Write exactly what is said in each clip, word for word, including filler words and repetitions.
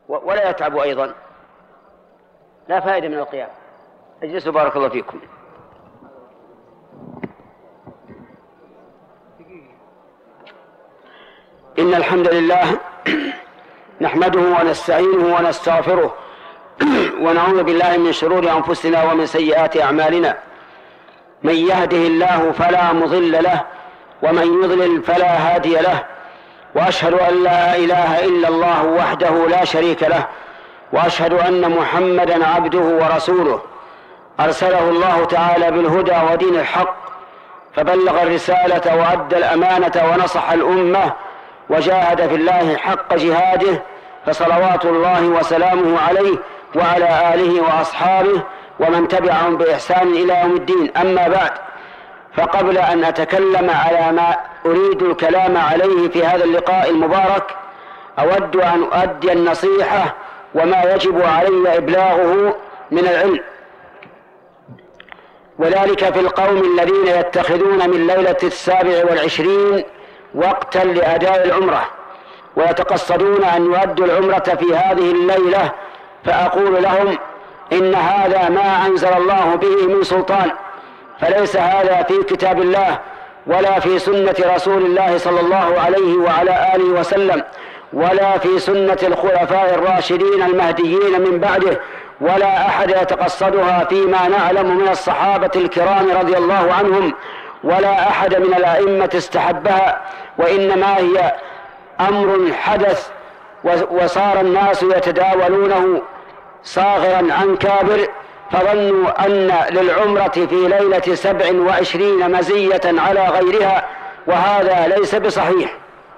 ولا يتعب أيضا. لا فائدة من القيام. اجلسوا بارك الله فيكم. إن الحمد لله نحمده ونستعينه ونستغفره ونعوذ بالله من شرور أنفسنا ومن سيئات أعمالنا. من يهده الله فلا مضل له ومن يضلل فلا هادي له، وأشهد أن لا إله إلا الله وحده لا شريك له، وأشهد أن محمدا عبده ورسوله أرسله الله تعالى بالهدى ودين الحق، فبلغ الرسالة وأدى الأمانة ونصح الأمة وجاهد في الله حق جهاده، فصلوات الله وسلامه عليه وعلى آله وأصحابه ومن تبعهم بإحسان إلى يوم الدين. أما بعد، فقبل أن أتكلم على ما أريد الكلام عليه في هذا اللقاء المبارك، أود أن أؤدي النصيحة وما يجب علي إبلاغه من العلم، وذلك في القوم الذين يتخذون من ليلة السابع والعشرين وقتا لأداء العمرة، ويتقصدون أن يؤدوا العمرة في هذه الليلة. فأقول لهم إن هذا ما أنزل الله به من سلطان، فليس هذا في كتاب الله ولا في سنة رسول الله صلى الله عليه وعلى آله وسلم، ولا في سنة الخلفاء الراشدين المهديين من بعده، ولا أحد يتقصدها فيما نعلم من الصحابة الكرام رضي الله عنهم، ولا أحد من الأئمة استحبها، وإنما هي أمر حدث وصار الناس يتداولونه صاغرا عن كابر، فظنوا أن للعمرة في ليلة سبع وعشرين مزية على غيرها، وهذا ليس بصحيح.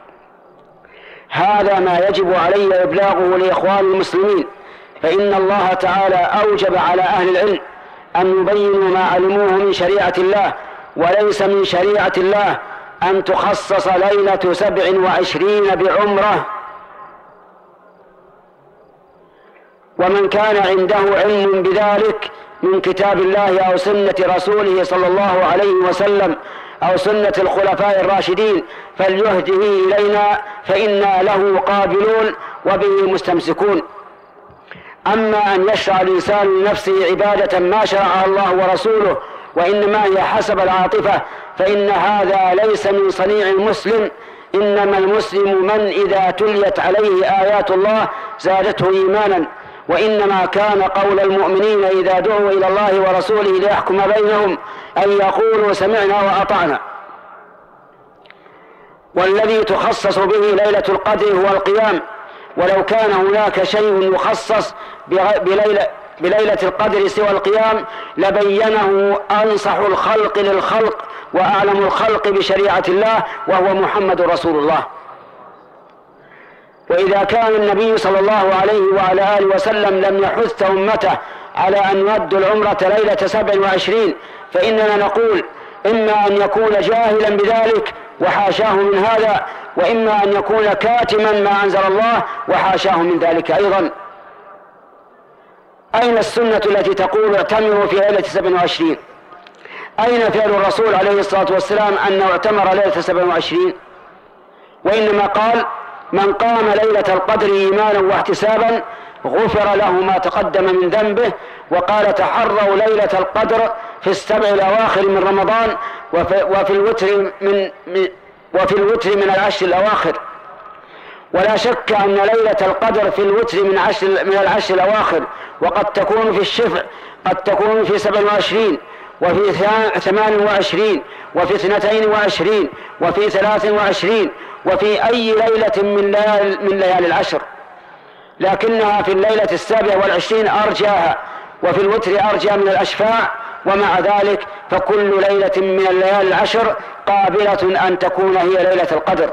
هذا ما يجب علي إبلاغه لإخوان المسلمين، فإن الله تعالى أوجب على أهل العلم أن يبينوا ما علموه من شريعة الله، وليس من شريعة الله أن تخصص ليلة سبع وعشرين بعمرة. ومن كان عنده علم بذلك من كتاب الله أو سنة رسوله صلى الله عليه وسلم أو سنة الخلفاء الراشدين فليهده إلينا، فإنا له قابلون وبه مستمسكون. أما أن يشرع الإنسان لنفسه عبادة ما شرعها الله ورسوله وإنما هي حسب العاطفة، فإن هذا ليس من صنيع المسلم. إنما المسلم من إذا تليت عليه آيات الله زادته إيمانا، وإنما كان قول المؤمنين إذا دعوا إلى الله ورسوله ليحكم بينهم أن يقولوا سمعنا وأطعنا. والذي تخصص به ليلة القدر هو القيام، ولو كان هناك شيء يخصص بليلة, بليلة القدر سوى القيام لبينه أنصح الخلق للخلق وأعلم الخلق بشريعة الله، وهو محمد رسول الله. وإذا كان النبي صلى الله عليه وعلى آله وسلم لم يحث أمته على أن يؤدوا العمرة ليلة سبع وعشرين، فإننا نقول إما أن يكون جاهلا بذلك وحاشاه من هذا، وإما أن يكون كاتما ما أنزل الله وحاشاه من ذلك أيضا. أين السنة التي تقول اعتمروا في ليلة سبع وعشرين؟ أين فعل الرسول عليه الصلاة والسلام أنه اعتمر ليلة سبع وعشرين؟ وإنما قال من قام ليلة القدر إيمانا واحتسابا غفر له ما تقدم من ذنبه. وقال تحروا ليلة القدر في السبع الأواخر من رمضان وفي, وفي الوتر من, من وفي الوتر من العشر الأواخر. ولا شك أن ليلة القدر في الوتر من, عشر من العشر الأواخر، وقد تكون في الشفع، قد تكون في سبع وعشرين وفي ثمان وعشرين وفي اثنتين وعشرين وفي ثلاث وعشرين وفي أي ليلة من ليالي من ليالي العشر، لكنها في الليلة السابعة والعشرين أرجاها، وفي الوتر أرجى من الأشفاع. ومع ذلك فكل ليلة من الليالي العشر قابلة أن تكون هي ليلة القدر.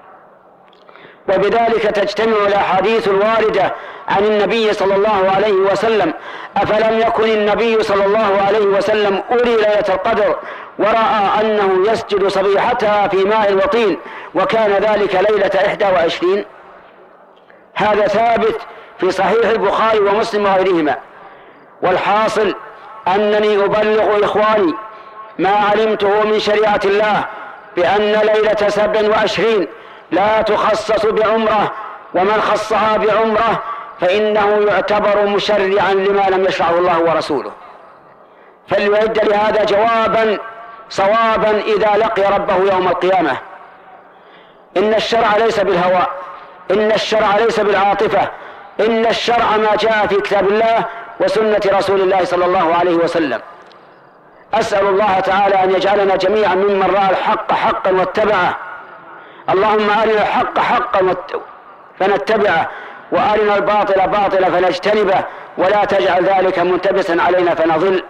وبذلك تجتمع الأحاديث الواردة عن النبي صلى الله عليه وسلم. أفلم يكن النبي صلى الله عليه وسلم أري ليلة القدر ورأى أنه يسجد صبيحتها في ماء وطين، وكان ذلك ليلة إحدى وعشرين؟ هذا ثابت في صحيح البخاري ومسلم وغيرهما. والحاصل أنني أبلغ إخواني ما علمته من شريعة الله بأن ليلة سبع وعشرين لا تخصص بعمرة، ومن خصها بعمرة فإنه يعتبر مشرعا لما لم يشرعه الله ورسوله، فليعد لهذا جوابا صوابا إذا لقي ربه يوم القيامة. إن الشرع ليس بالهوى، إن الشرع ليس بالعاطفة، إن الشرع ما جاء في كتاب الله وسنة رسول الله صلى الله عليه وسلم. أسأل الله تعالى أن يجعلنا جميعا ممن رأى الحق حقا واتبعه. اللهم أرنا الحق حقا فنتبعه، وأرنا الباطل باطلا فنجتنبه، ولا تجعل ذلك ملتبسا علينا فنضل.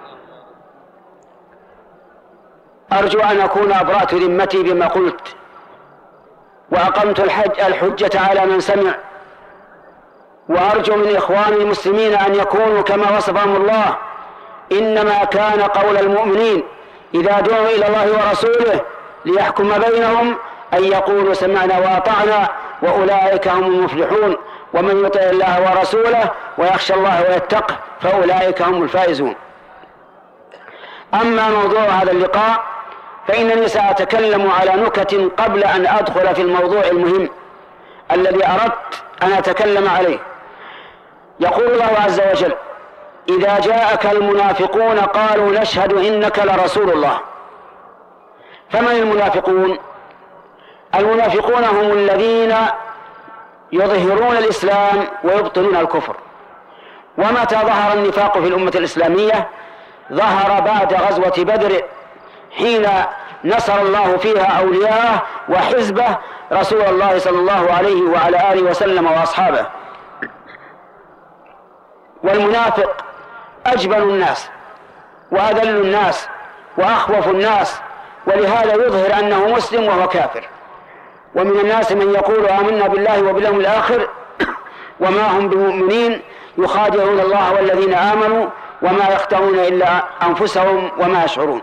أرجو أن أكون أبرأت ذمتي بما قلت، وأقمت الحج الحجة على من سمع، وأرجو من إخواني المسلمين أن يكونوا كما وصفهم الله. إنما كان قول المؤمنين إذا دعوا إلى الله ورسوله ليحكم بينهم أن يقولوا سمعنا وأطعنا، وأولئك هم المفلحون. ومن يطع الله ورسوله ويخشى الله ويتقه فأولئك هم الفائزون. أما موضوع هذا اللقاء فإنني سأتكلم على نكت قبل أن أدخل في الموضوع المهم الذي أردت أن أتكلم عليه. يقول الله عز وجل: إذا جاءك المنافقون قالوا نشهد إنك لرسول الله. فمن المنافقون؟ المنافقون هم الذين يظهرون الإسلام ويبطنون الكفر. ومتى ظهر النفاق في الأمة الإسلامية؟ ظهر بعد غزوة بدر، حين نصر الله فيها أولياءه وحزبه رسول الله صلى الله عليه وعلى آله وسلم وأصحابه. والمنافق أجبن الناس وأذل الناس وأخوف الناس، ولهذا يظهر أنه مسلم وهو كافر. ومن الناس من يقول آمنا بالله وباليوم الآخر وما هم بمؤمنين، يخادعون الله والذين آمنوا وما يخدعون إلا أنفسهم وما يشعرون.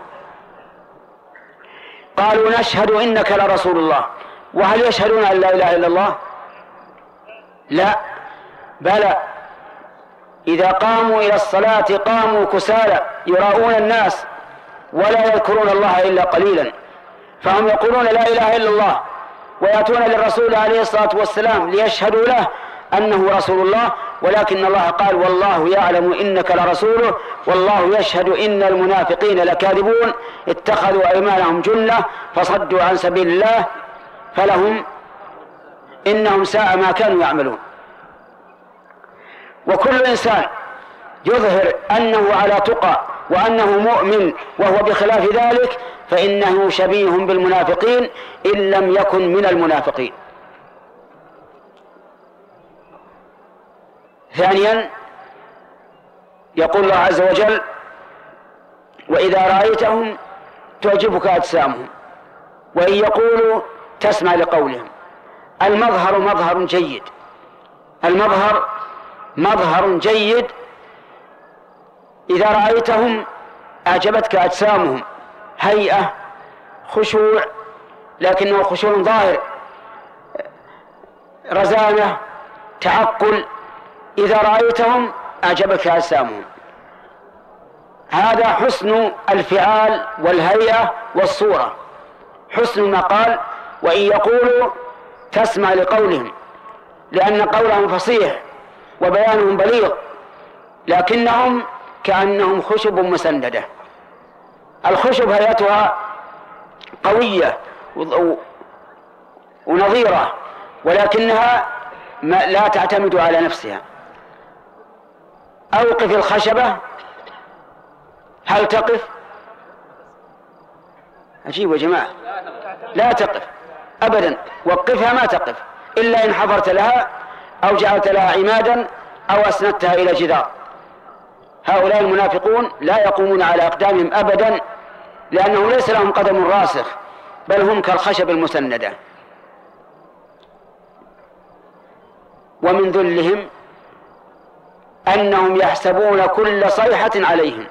قالوا نشهد إنك لرسول الله. وهل يشهدون أن لا إله إلا الله؟ لا، بلى. إذا قاموا إلى الصلاة قاموا كسالى يراؤون الناس ولا يذكرون الله إلا قليلا. فهم يقولون لا إله إلا الله، ويأتون للرسول عليه الصلاة والسلام ليشهدوا له أنه رسول الله، ولكن الله قال: والله يعلم إنك لرسوله والله يشهد إن المنافقين لكاذبون اتخذوا أيمانهم جنة فصدوا عن سبيل الله فلهم إنهم ساء ما كانوا يعملون. وكل إنسان يظهر أنه على تقى وأنه مؤمن وهو بخلاف ذلك فإنه شبيه بالمنافقين إن لم يكن من المنافقين. ثانيا يقول الله عز وجل: وإذا رأيتهم تعجبك أجسامهم وإن يقولوا تسمع لقولهم. المظهر مظهر جيد، المظهر مظهر جيد. إذا رأيتهم أعجبتك أجسامهم، هيئة، خشوع، لكنه خشوع ظاهر، رزانة، تعقل. إذا رأيتهم أعجبك أجسامهم، هذا حسن الفعال والهيئة والصورة، حسن ما قال. وإن يقولوا تسمع لقولهم، لأن قولهم فصيح وبيانهم بليغ، لكنهم كأنهم خشب مسندة. الخشب هيئتها قوية ونظيرة، ولكنها لا تعتمد على نفسها. أوقف الخشبة، هل تقف؟ عجيب يا جماعة، لا تقف أبدا. وقفها ما تقف إلا إن حضرت لها أو جعلت لها عمادا أو أسندتها إلى جدار. هؤلاء المنافقون لا يقومون على أقدامهم أبدا، لأنه ليس لهم قدم راسخ، بل هم كالخشب المسندة. ومن ذلهم أنهم يحسبون كل صيحة عليهم،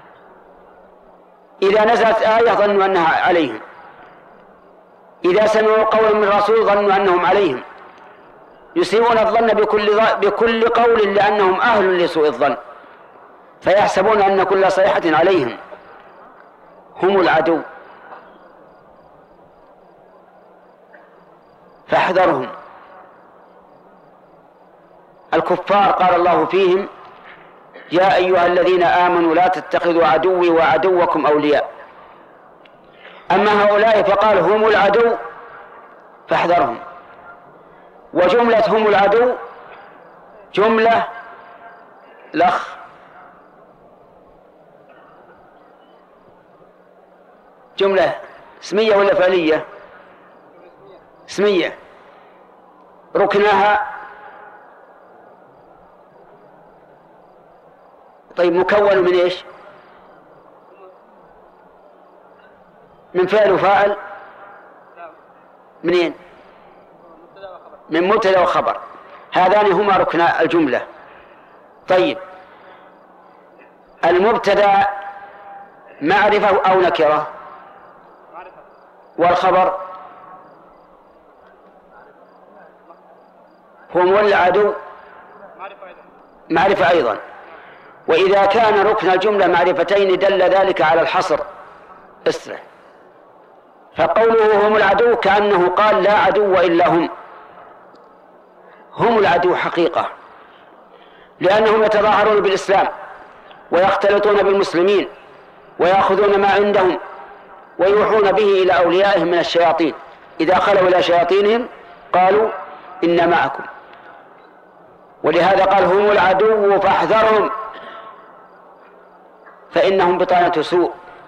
إذا نزلت آية ظنوا أنها عليهم، إذا سمعوا قولا من رسول ظنوا أنهم عليهم. يسيئون الظن بكل, بكل قول لأنهم أهل لسوء الظن، فيحسبون أن كل صيحة عليهم. هم العدو، فاحذرهم. الكفار قال الله فيهم: يا أيها الذين آمنوا لا تتخذوا عدوي وعدوكم أولياء. أما هؤلاء فقال هم العدو فاحذرهم. وجملة هم العدو جملة لخ جملة اسمية ولا فعلية؟ اسمية. ركنها طيب مكون من ايش؟ من فعل وفاعل؟ منين؟ من مبتدأ وخبر. هذان هما ركنا الجملة. طيب المبتدأ معرفة أو نكرة؟ والخبر هم العدو معرفة أيضا. وإذا كان ركن الجملة معرفتين دل ذلك على الحصر. اسرع. فقوله هم العدو كأنه قال لا عدو إلا هم. هم العدو حقيقة، لأنهم يتظاهرون بالإسلام ويختلطون بالمسلمين ويأخذون ما عندهم ويوحون به إلى أوليائهم من الشياطين. إذا خلوا إلى شياطينهم قالوا إن معكم. ولهذا قال هم العدو فاحذرهم، فإنهم بطانة سوء.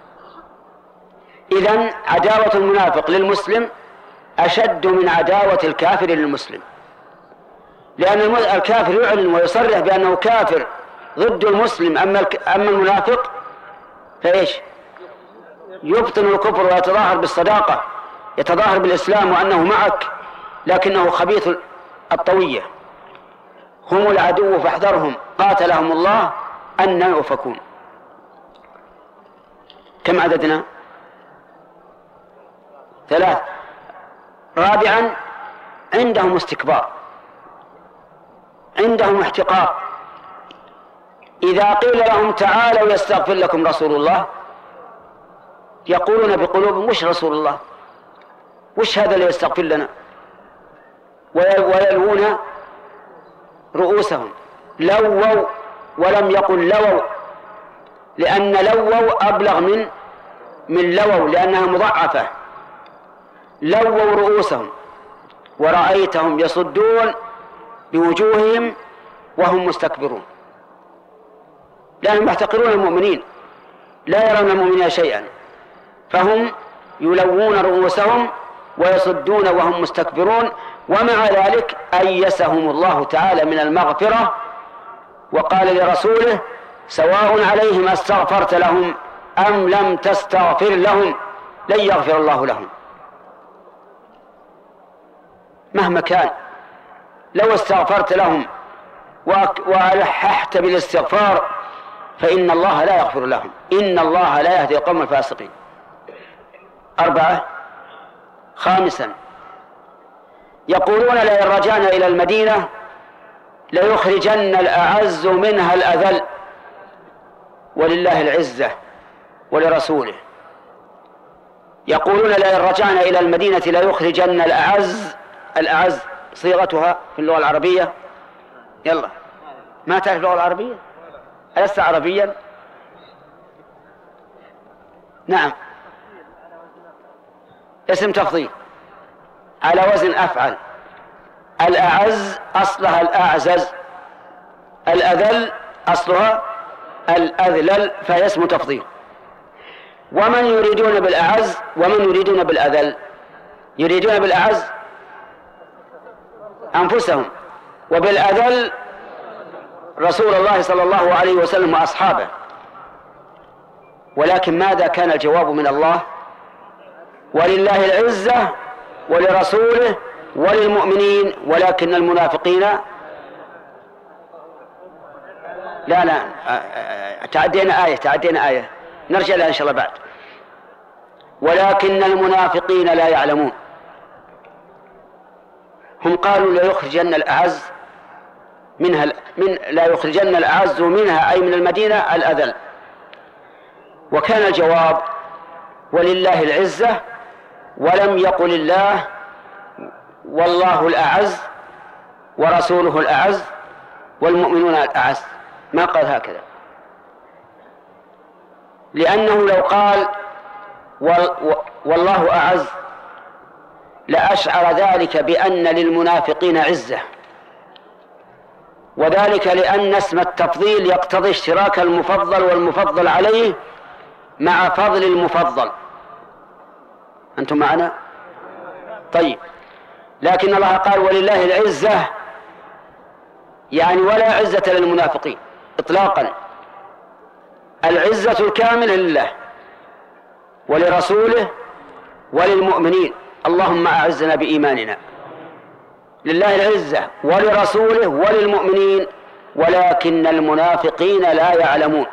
إذن عداوة المنافق للمسلم أشد من عداوة الكافر للمسلم، لأن الكافر يعلن ويصرح بأنه كافر ضد المسلم، أما أما المنافق فإيش؟ يبطن الكفر ويتظاهر بالصداقة، يتظاهر بالإسلام وأنه معك لكنه خبيث الطوية. هم العدو فاحذرهم قاتلهم الله أن يؤفكون. كم عددنا؟ ثلاث. رابعا عندهم استكبار، عندهم احتقار. إذا قيل لهم تعالوا يستغفر لكم رسول الله يقولون بقلوبهم وش رسول الله؟ وش هذا اللي يستغفر لنا؟ ويلوون رؤوسهم. لووا ولم يقل لووا، لأن لووا أبلغ من من لووا لأنها مضاعفة. لووا رؤوسهم ورأيتهم يصدون بوجوههم وهم مستكبرون، لأنهم يحتقرون المؤمنين لا يرون المؤمنين شيئا، فهم يلوون رؤوسهم ويصدون وهم مستكبرون. ومع ذلك أيسهم الله تعالى من المغفرة وقال لرسوله سواء عليهم استغفرت لهم أم لم تستغفر لهم لن يغفر الله لهم. مهما كان لو استغفرت لهم وألححت بالاستغفار فإن الله لا يغفر لهم، إن الله لا يهدي القوم الفاسقين. أربعة. خامسا يقولون لئن رجعنا إلى المدينة ليخرجن الأعز منها الأذل، ولله العزة ولرسوله. يقولون لئن رجعنا إلى المدينة ليخرجن الأعز. الأعز صيغتها في اللغة العربية، يلا ما تعرف اللغة العربية؟ ألست عربيا؟ نعم، اسم تفضيل على وزن أفعل. الأعز أصلها الأعزز، الأذل أصلها الأذلل، فهي اسم تفضيل. ومن يريدون بالأعز ومن يريدون بالأذل؟ يريدون بالأعز أنفسهم، وبالأذل رسول الله صلى الله عليه وسلم وأصحابه. ولكن ماذا كان الجواب من الله؟ ولله العزة ولرسوله وللمؤمنين ولكن المنافقين لا لا تعدينا آية تعدينا آية نرجع لها إن شاء الله بعد. ولكن المنافقين لا يعلمون. هم قالوا لا يخرجن الأعز منها من لا يخرجن الأعز منها أي من المدينة الأذل. وكان الجواب ولله العزة، ولم يقل الله والله الأعز ورسوله الأعز والمؤمنون الأعز، ما قال هكذا، لأنه لو قال والله أعز لأشعر ذلك بأن للمنافقين عزة، وذلك لأن اسم التفضيل يقتضي اشتراك المفضل والمفضل عليه مع فضل المفضل. أنتم معنا؟ طيب، لكن الله قال ولله العزة، يعني ولا عزة للمنافقين إطلاقا، العزة الكاملة لله ولرسوله وللمؤمنين. اللهم أعزنا بإيماننا. لله العزة ولرسوله وللمؤمنين، ولكن المنافقين لا يعلمون.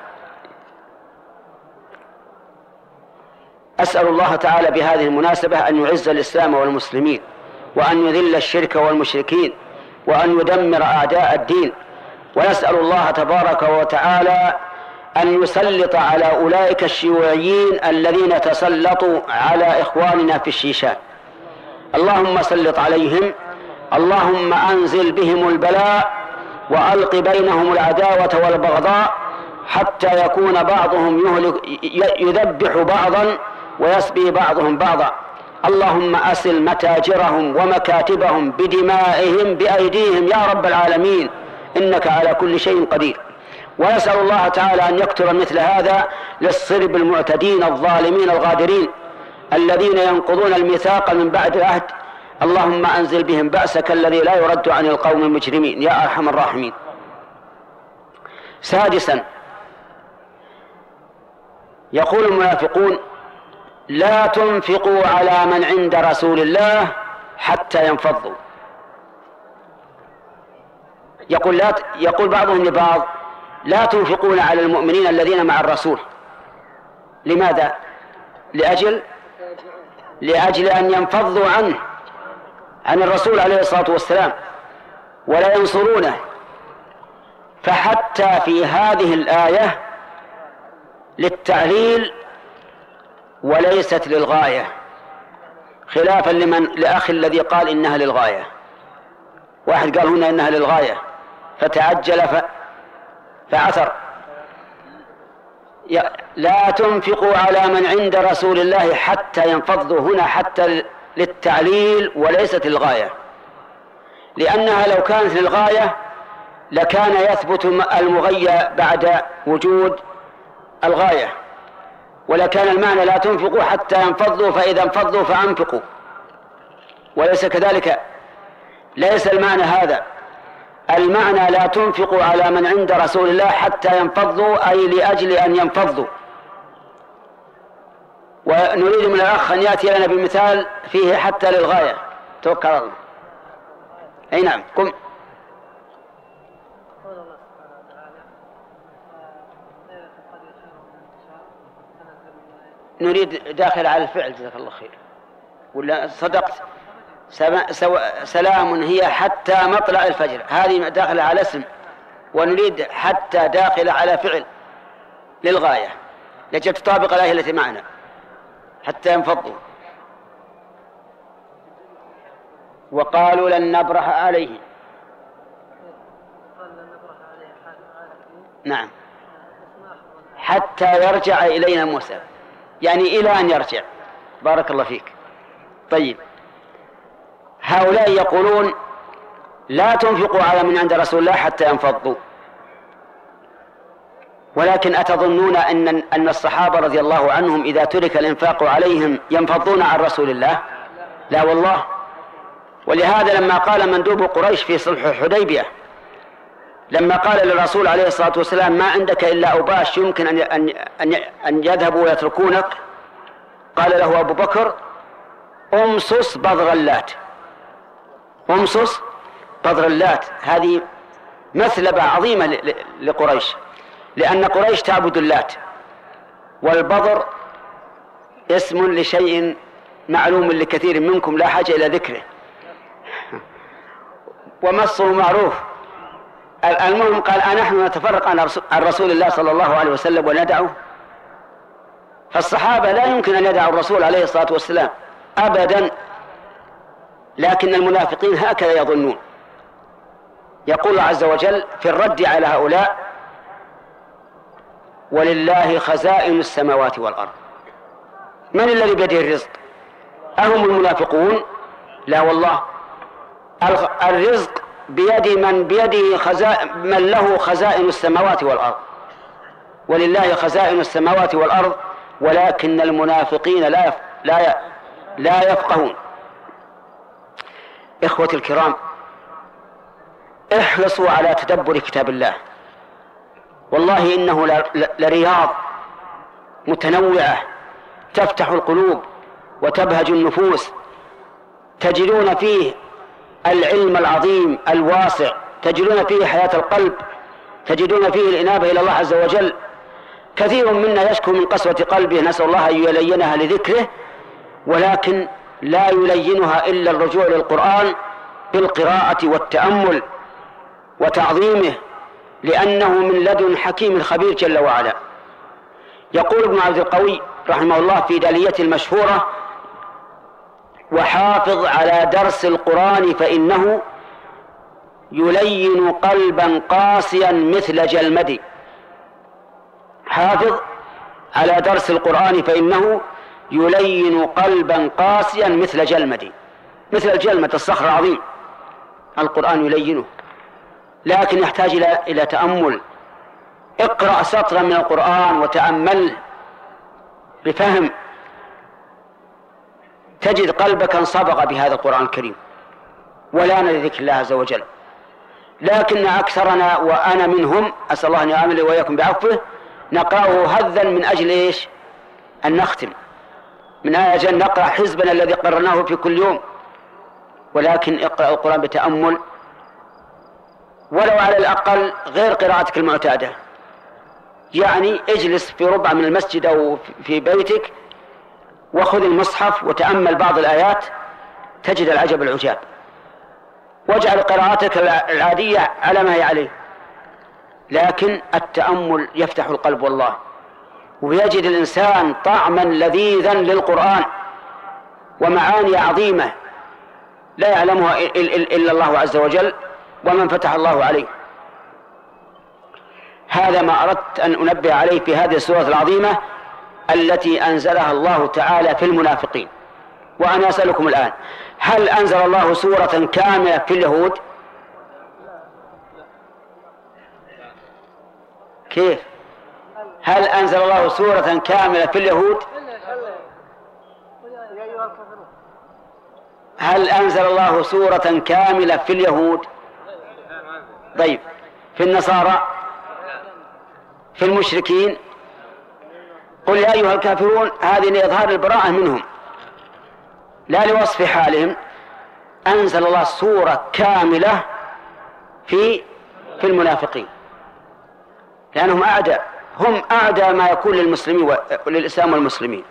أسأل الله تعالى بهذه المناسبة أن يعز الإسلام والمسلمين، وأن يذل الشرك والمشركين، وأن يدمر أعداء الدين. ونسأل الله تبارك وتعالى أن يسلط على أولئك الشيوعيين الذين تسلطوا على إخواننا في الشيشان، اللهم سلط عليهم، اللهم أنزل بهم البلاء وألق بينهم العداوة والبغضاء حتى يكون بعضهم يذبح بعضا ويسبي بعضهم بعضا. اللهم أسل متاجرهم ومكاتبهم بدمائهم بأيديهم يا رب العالمين، إنك على كل شيء قدير. ونسأل الله تعالى أن يكتر مثل هذا للصرب المعتدين الظالمين الغادرين الذين ينقضون الميثاق من بعد العهد. اللهم أنزل بهم بأسك الذي لا يرد عن القوم المجرمين يا أرحم الراحمين. سادسا، يقول المنافقون لا تنفقوا على من عند رسول الله حتى ينفضوا. يقول, لا ت... يقول بعضهم لبعض لا تنفقون على المؤمنين الذين مع الرسول. لماذا؟ لأجل لأجل أن ينفضوا عنه عن الرسول عليه الصلاة والسلام ولا ينصرونه. فحتى في هذه الآية للتعليل وليست للغاية، خلافا لمن لأخي الذي قال إنها للغاية. واحد قال هنا إنها للغاية فتعجل ف... فعثر. لا تنفقوا على من عند رسول الله حتى ينفضوا، هنا حتى للتعليل وليست للغاية، لأنها لو كانت للغاية لكان يثبت المغيى بعد وجود الغاية، ولكان المعنى لا تنفقوا حتى ينفضوا فإذا انفضوا فأنفقوا، وليس كذلك. ليس المعنى هذا، المعنى لا تنفقوا على من عند رسول الله حتى ينفضوا أي لأجل أن ينفضوا. ونريد من الأخ أن يأتي لنا بمثال فيه حتى للغاية. توكل الله. أي نعم، قم. نريد داخل على الفعل، جزاك الله خير، ولا صدقت. سلام هي حتى مطلع الفجر، هذه داخلة على اسم، ونريد حتى داخلة على فعل للغاية لجل تطابق الآية التي معنا حتى ينفضوا. وقالوا لن نبرح عليه. نعم، حتى يرجع إلينا موسى، يعني إلى أن يرجع. بارك الله فيك. طيب، هؤلاء يقولون لا تنفقوا على من عند رسول الله حتى ينفضوا، ولكن أتظنون أن أن الصحابة رضي الله عنهم إذا ترك الإنفاق عليهم ينفضون عن رسول الله؟ لا والله. ولهذا لما قال مندوب قريش في صلح الحديبية، لما قال للرسول عليه الصلاة والسلام ما عندك إلا أوباش يمكن أن أن أن يذهبوا ويتركونك، قال له أبو بكر أمصص بضغ اللات. أمصص بضغ اللات هذه مثلبة عظيمة لقريش، لأن قريش تعبد اللات، والبضر اسم لشيء معلوم لكثير منكم لا حاجة إلى ذكره، ومصه معروف. المهم قال أنحن نتفرق عن رسول الله صلى الله عليه وسلم وندعه؟ فالصحابة لا يمكن أن يدعوا الرسول عليه الصلاة والسلام أبدا، لكن المنافقين هكذا يظنون. يقول الله عز وجل في الرد على هؤلاء: ولله خزائن السماوات والأرض. من الذي بيده الرزق؟ أهم المنافقون؟ لا والله، الرزق بيد من بيده خزائن من له خزائن السماوات والأرض. ولله خزائن السماوات والأرض ولكن المنافقين لا لا لا يفقهون. إخوتي الكرام، احرصوا على تدبر كتاب الله، والله إنه لرياض متنوعة تفتح القلوب وتبهج النفوس. تجدون فيه العلم العظيم الواسع، تجدون فيه حياة القلب، تجدون فيه الإنابة إلى الله عز وجل. كثير منا يشكو من قسوة قلبه، نسأل الله أن يلينها لذكره، ولكن لا يلينها إلا الرجوع للقرآن بالقراءة والتأمل وتعظيمه، لأنه من لدن حكيم خبير جل وعلا. يقول ابن عبد القوي رحمه الله في داليته المشهورة: وحافظ على درس القرآن فإنه يلين قلبا قاسيا مثل جلمد. حافظ على درس القرآن فإنه يلين قلبا قاسيا مثل جلمد. مثل الجلمة الصخر العظيم، القرآن يلينه، لكن يحتاج إلى إلى تأمل. اقرأ سطرا من القرآن وتأمله بفهم، تجد قلبك انصبغ بهذا القرآن الكريم ولان لذكر الله عز وجل. لكن أكثرنا وأنا منهم، أسأل الله أن يعامل وإياكم بعفوه، نقرأه هذا من أجل إيش؟ أن نختم، من أجل نقرأ حزبنا الذي قررناه في كل يوم. ولكن اقرأ القرآن بتأمل، ولو على الأقل غير قراءتك المعتادة. يعني اجلس في ربع من المسجد أو في بيتك وخذ المصحف وتأمل بعض الآيات، تجد العجب العجاب. واجعل قراءتك العادية على ما هي عليه، لكن التأمل يفتح القلب والله، ويجد الإنسان طعما لذيذا للقرآن ومعاني عظيمة لا يعلمها إلا الله عز وجل ومن فتح الله عليه. هذا ما أردت أن أنبه عليه في هذه السورة العظيمة التي أنزلها الله تعالى في المنافقين. وأنا أسألكم الآن: هل أنزل الله سورة كاملة في اليهود؟ كيف؟ هل أنزل الله سورة كاملة في اليهود؟ هل أنزل الله سورة كاملة في اليهود؟ طيب، في النصارى؟ في المشركين؟ قل يا أيها الكافرون، هذه لإظهار البراءة منهم لا لوصف حالهم. أنزل الله سورة كاملة في في المنافقين، لأنهم أعداء، هم أعداء ما يكون للمسلمين وللإسلام والمسلمين.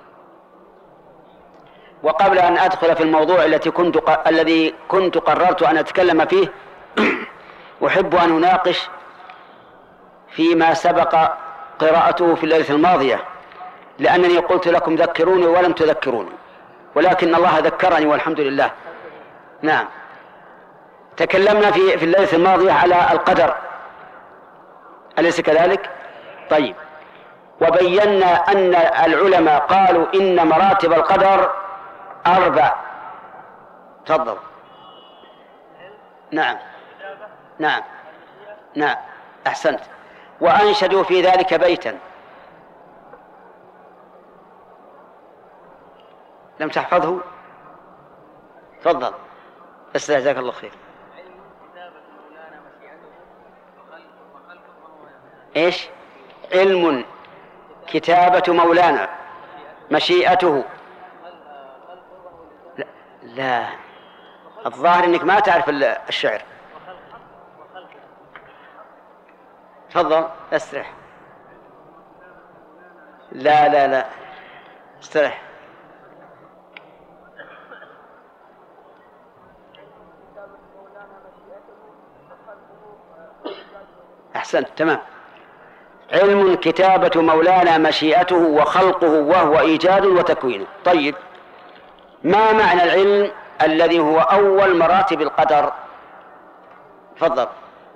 وقبل أن أدخل في الموضوع التي كنت ق... الذي كنت قررت أن أتكلم فيه أحب أن أناقش فيما سبق قراءته في الليلة الماضية، لأنني قلت لكم ذكروني ولم تذكروني، ولكن الله ذكرني والحمد لله. نعم، تكلمنا في في الليلة الماضية على القدر، أليس كذلك؟ طيب، وبينا أن العلماء قالوا إن مراتب القدر أربع. تفضل. نعم نعم نعم أحسنت. وأنشدوا في ذلك بيتا، لم تحفظه؟ تفضل، جزاك الله خير. إيش؟ علم كتابة مولانا مشيئته. لا, لا. الظاهر أنك ما تعرف الشعر. تفضل استرح. لا لا لا استرح. أحسنت، تمام. علم كتابة مولانا مشيئته وخلقه وهو إيجاد وتكوين. طيب، ما معنى العلم الذي هو أول مراتب القدر؟ تفضل.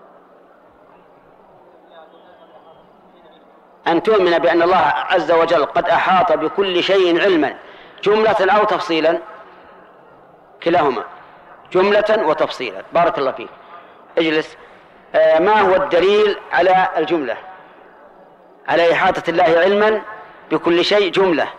أن تؤمن بأن الله عز وجل قد أحاط بكل شيء علما جملة أو تفصيلا، كلاهما جملة وتفصيلا. بارك الله فيك. اجلس. آه ما هو الدليل على الجملة، على إحاطة الله علما بكل شيء جملة؟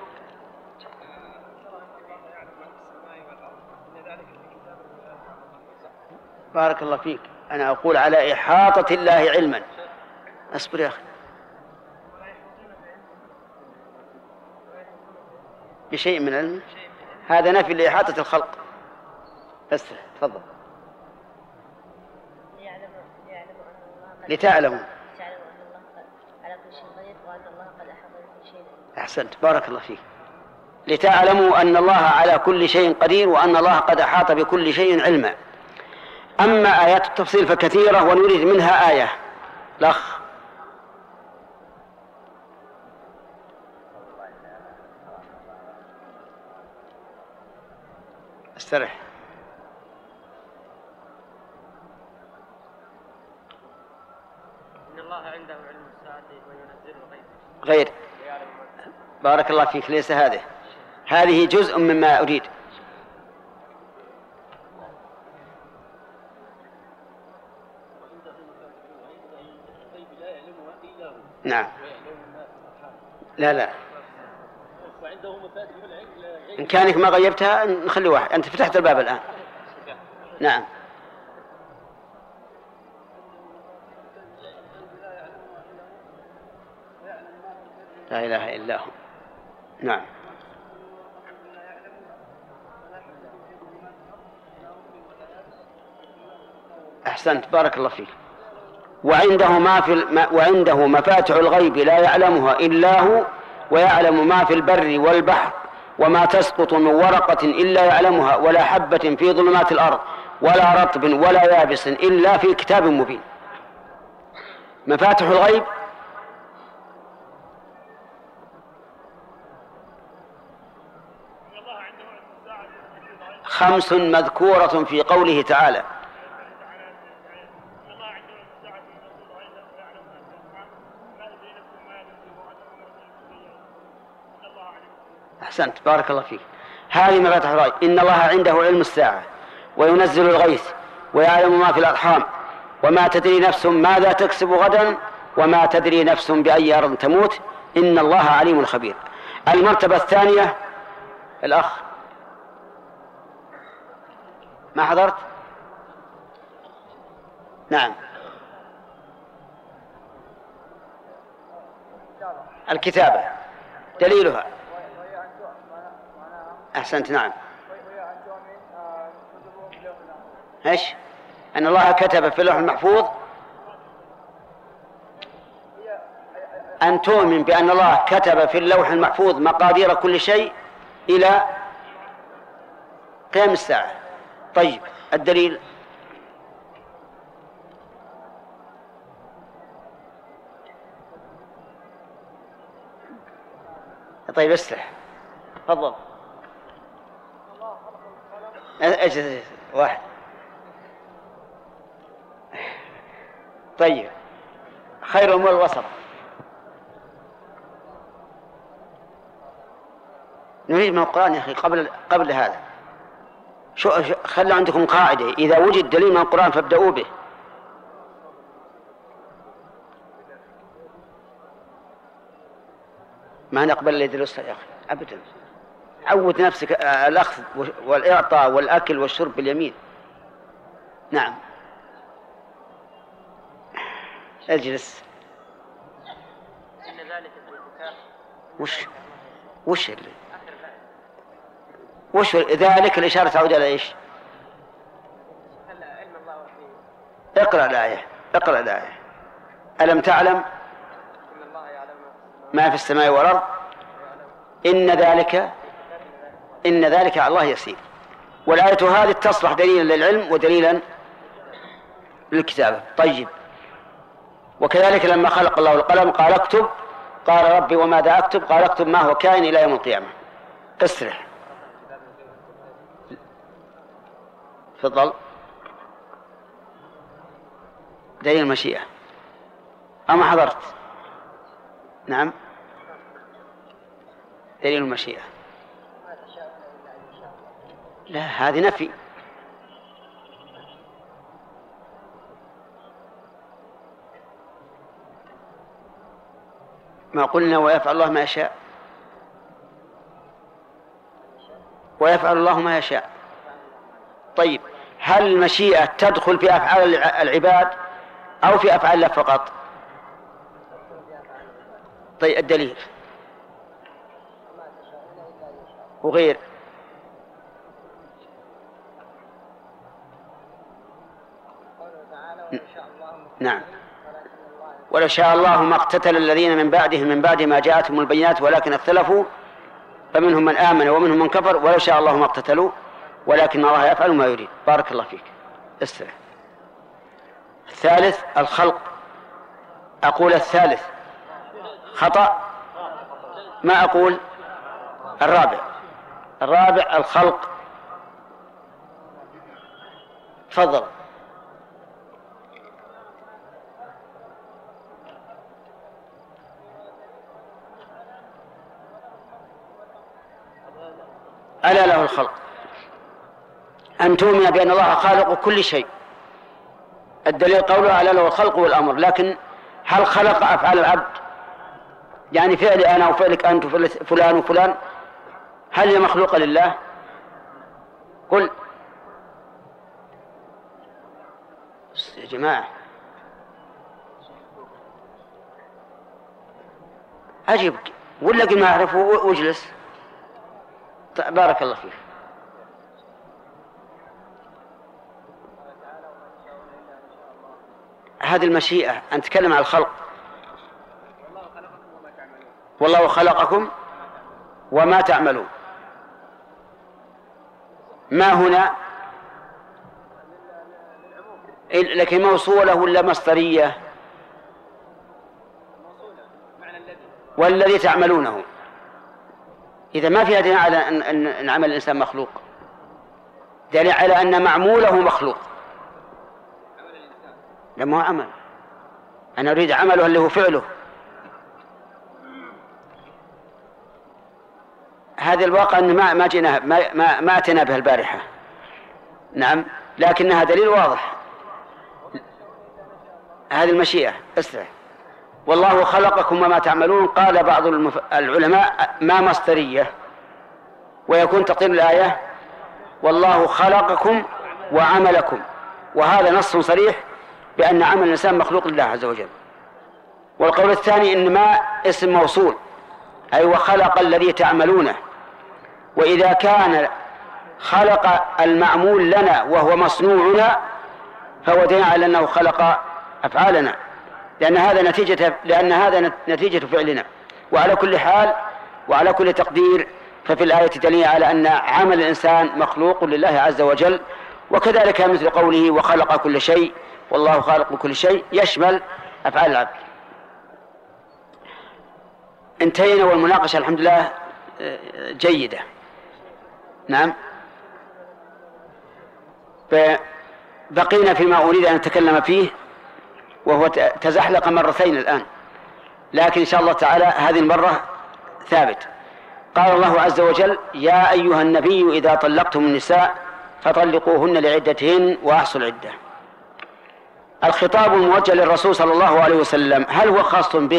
بارك الله فيك. أنا أقول على إحاطة الله علما. أصبر يا أخي. بشيء من علم، هذا نفي لإحاطة الخلق. بس تفضل. لتعلموا أحسنت بارك الله فيك. لتعلموا أن الله على كل شيء قدير وأن الله قد أحاط بكل شيء علما. أما آيات التفصيل فكثيرة ونريد منها آية. الأخ استرح. إن الله عنده علم الساعة وينزل الغيث. غير. بارك الله فيك. ليس هذه، هذه جزء مما أريد. نعم. لا لا، إن كانك ما غيبتها نخلي واحد. أنت فتحت الباب الآن. نعم. لا إله إلا هو. نعم. أحسنت بارك الله فيك. وعنده ما في الم... وعنده مفاتح الغيب لا يعلمها إلا هو ويعلم ما في البر والبحر وما تسقط من ورقة إلا يعلمها ولا حبة في ظلمات الأرض ولا رطب ولا يابس إلا في كتاب مبين. مفاتح الغيب خمس مذكورة في قوله تعالى. أحسنت بارك الله فيك. هذه مفاتح الغيب. إن الله عنده علم الساعة وينزل الغيث ويعلم ما في الأرحام وما تدري نفس ماذا تكسب غدا وما تدري نفس بأي أرض تموت إن الله عليم خبير. المرتبة الثانية الأخ ما حضرت؟ نعم. الكتابة دليلها. أحسنت. نعم. إيش؟ أن الله كتب في اللوح المحفوظ. أن تؤمن بأن الله كتب في اللوح المحفوظ مقادير كل شيء إلى قيام الساعة. طيب الدليل؟ طيب اسرح. تفضل. اجلس واحد. طيب خير الأمور الوسط. نريد من القرآن يا أخي قبل قبل هذا. شو خلوا عندكم قاعدة، إذا وجد دليل من القرآن فابدأوا به. ما نقبل الذي يدرس يا أخي أبدا. عود نفسك الأخذ والإعطاء والأكل والشرب باليمين. نعم. اجلس. وش وش اللي وش ذلك الإشارة تعود على إيش؟ اقرأ الآية. اقرأ الآية. ألم تعلم ما في السماء والأرض إن ذلك إن ذلك على الله يسير. والآية هذه تصلح دليلا للعلم ودليلا للكتابة. طيب. وكذلك لما خلق الله القلم قال اكتب، قال ربي وماذا أكتب؟ قال اكتب ما هو كائن إلى يوم القيامة. اسرح. تفضل. دليل المشيئة. أما حضرت؟ نعم، دليل المشيئة. لا، هذه نفي. ما قلنا ويفعل الله ما يشاء، ويفعل الله ما يشاء. طيب، هل المشيئة تدخل في أفعال العباد أو في أفعال الله فقط؟ طيب، الدليل وغير. نعم، ولو شاء الله ما اقتتل الذين من بعدهم من بعد ما جاءتهم البينات ولكن اختلفوا فمنهم من آمن ومنهم من كفر ولو شاء الله ما اقتتلوا ولكن الله يفعل ما يريد. بارك الله فيك. استرح. الثالث الخلق. أقول الثالث خطأ، ما أقول الرابع. الرابع الخلق. تفضل. ألا له الخلق، أن تؤمن بأن الله خالق كل شيء. الدليل قوله ألا له الخلق والأمر. لكن هل خلق أفعال العبد؟ يعني فعلي أنا وفعلك أنت وفلان وفلان، هل هي مخلوقة لله؟ قل يا جماعة، أجبك ولا قل ما أعرفه واجلس. بارك الله فيك. هذه المشيئة أن تتكلم عن الخلق. والله خلقكم وما تعملون. ما هنا لكن موصولة ولا مصدرية؟ والذي تعملونه. إذا ما في دليل على أن عمل الإنسان مخلوق، دليل على أن معموله مخلوق. لما هو عمل، أنا أريد عمله اللي هو فعله. هذا الواقع أن ما ما جينا ما ما, ما أتينا بها البارحة. نعم، لكنها دليل واضح. هذه المشيئة. اسرع. والله خلقكم وما تعملون. قال بعض المف... العلماء ما مصدرية، ويكون تقدير الآية والله خلقكم وعملكم، وهذا نص صريح بأن عمل الإنسان مخلوق لله عز وجل. والقول الثاني إن ما اسم موصول، أي وخلق الذي تعملونه. وإذا كان خلق المعمول لنا وهو مصنوعنا فهو دليل على أنه خلق أفعالنا، لأن هذا نتيجة لأن هذا نتيجة فعلنا. وعلى كل حال وعلى كل تقدير ففي الآية دليل على أن عمل الإنسان مخلوق لله عز وجل. وكذلك مثل قوله وخلق كل شيء، والله خالق كل شيء، يشمل أفعال العبد. انتهينا والمناقشة الحمد لله جيدة. نعم، بقينا فيما أريد أن أتكلم فيه، وهو تزحلق مرتين الآن، لكن إن شاء الله تعالى هذه المرة ثابت. قال الله عز وجل يا أيها النبي إذا طلقتم النساء فطلقوهن لعدتهن وأحصوا العدة. الخطاب الموجه للرسول صلى الله عليه وسلم هل هو خاص به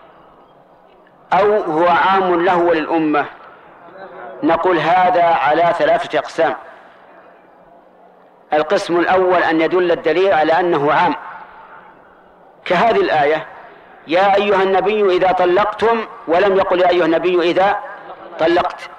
أو هو عام له وللأمة؟ نقول هذا على ثلاثة أقسام. القسم الأول أن يدل الدليل على أنه عام، كهذه الآية يا أيها النبي إذا طلقتم، ولم يقل يا أيها النبي إذا طلقت.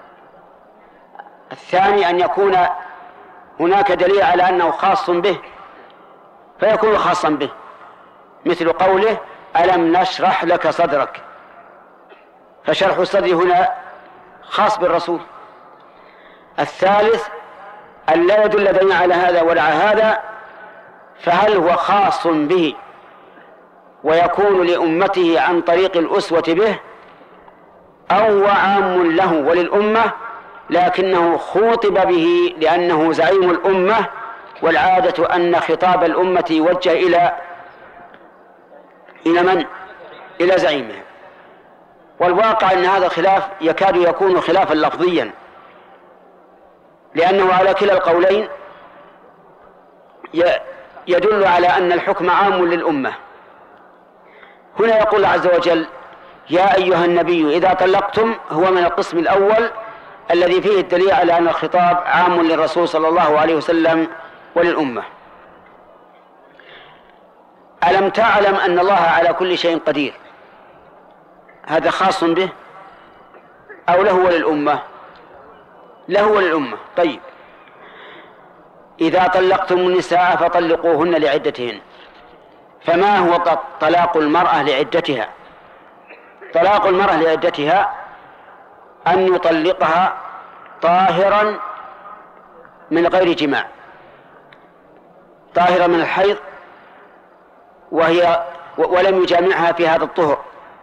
الثاني أن يكون هناك دليل على أنه خاص به فيكون خاصا به، مثل قوله ألم نشرح لك صدرك، فشرح الصدر هنا خاص بالرسول. الثالث أن لا يدل دليل على هذا ولا على هذا، فهل هو خاص به ويكون لأمته عن طريق الأسوة به، أو هو عام له وللأمة لكنه خوطب به لأنه زعيم الأمة، والعادة أن خطاب الأمة يوجه إلى إلى من؟ إلى زعيمها. والواقع أن هذا الخلاف يكاد يكون خلافا لفظيا، لأنه على كلا القولين يدل على أن الحكم عام للأمة. هنا يقول الله عز وجل: يا أيها النبي إذا طلقتم، هو من القسم الأول الذي فيه الدليل على أن الخطاب عام للرسول صلى الله عليه وسلم وللأمة. ألم تعلم أن الله على كل شيء قدير؟ هذا خاص به أو له وللأمة؟ له وللأمة. طيب، إذا طلقتم النساء فطلقوهن لعدتهن. فما هو طلاق المرأة لعدتها؟ طلاق المرأة لعدتها أن يطلقها طاهرا من غير جماع، طاهرا من الحيض، وهي ولم يجامعها في هذا الطهر،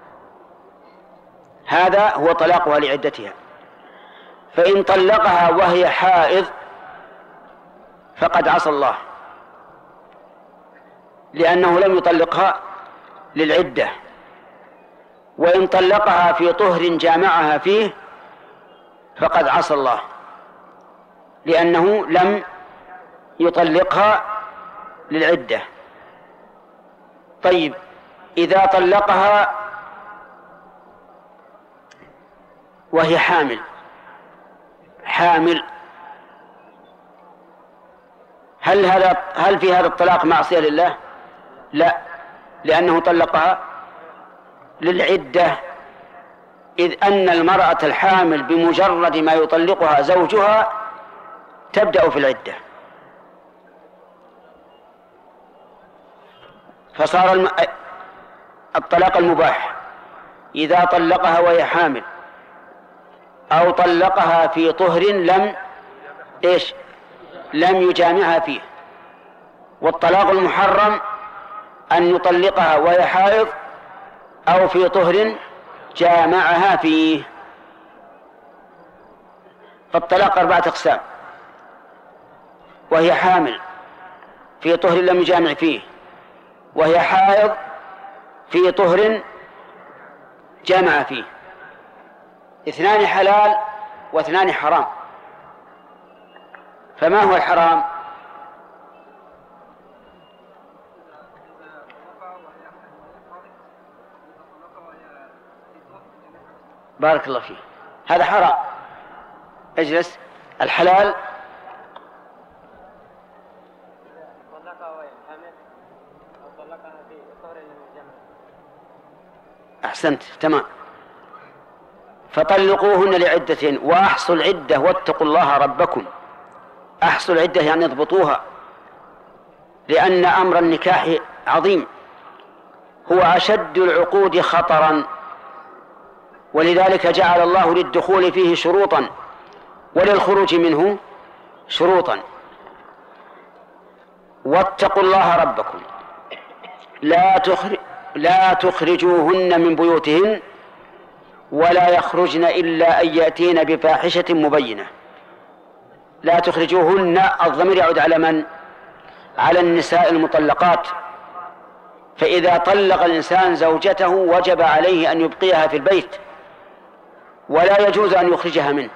هذا هو طلاقها لعدتها. فإن طلقها وهي حائض فقد عصى الله، لأنه لم يطلقها للعدة. وإن طلقها في طهر جامعها فيه فقد عصى الله، لأنه لم يطلقها للعدة. طيب، إذا طلقها وهي حامل حامل هل هذا هل في هذا الطلاق معصية لله؟ لا، لأنه طلقها للعدة، إذ أن المرأة الحامل بمجرد ما يطلقها زوجها تبدأ في العدة. فصار الم... الطلاق المباح إذا طلقها وهي حامل أو طلقها في طهر لم إيش لم يجامعها فيه. والطلاق المحرم أن يطلقها وهي حائض أو في طهر جامعها فيه. فالطلاق أربعة أقسام: وهي حامل في طهر لم يجامع فيه، وهي حائض في طهر جامع فيه. اثنان حلال واثنان حرام. فما هو الحرام؟ بارك الله فيه، هذا حرام. اجلس. الحلال أحسنت، تمام. فطلقوهن لعدتهن وأحصوا العدة واتقوا الله ربكم. أحصوا العدة يعني اضبطوها، لأن أمر النكاح عظيم، هو أشد العقود خطرا، ولذلك جعل الله للدخول فيه شروطا وللخروج منه شروطا. واتقوا الله ربكم لا تخرج لا تخرجوهن من بيوتهن ولا يخرجن إلا أن يأتين بفاحشة مبينة. لا تخرجوهن، الضمير يعود على من؟ على النساء المطلقات. فإذا طلق الإنسان زوجته وجب عليه أن يبقيها في البيت، ولا يجوز أن يخرجها منه.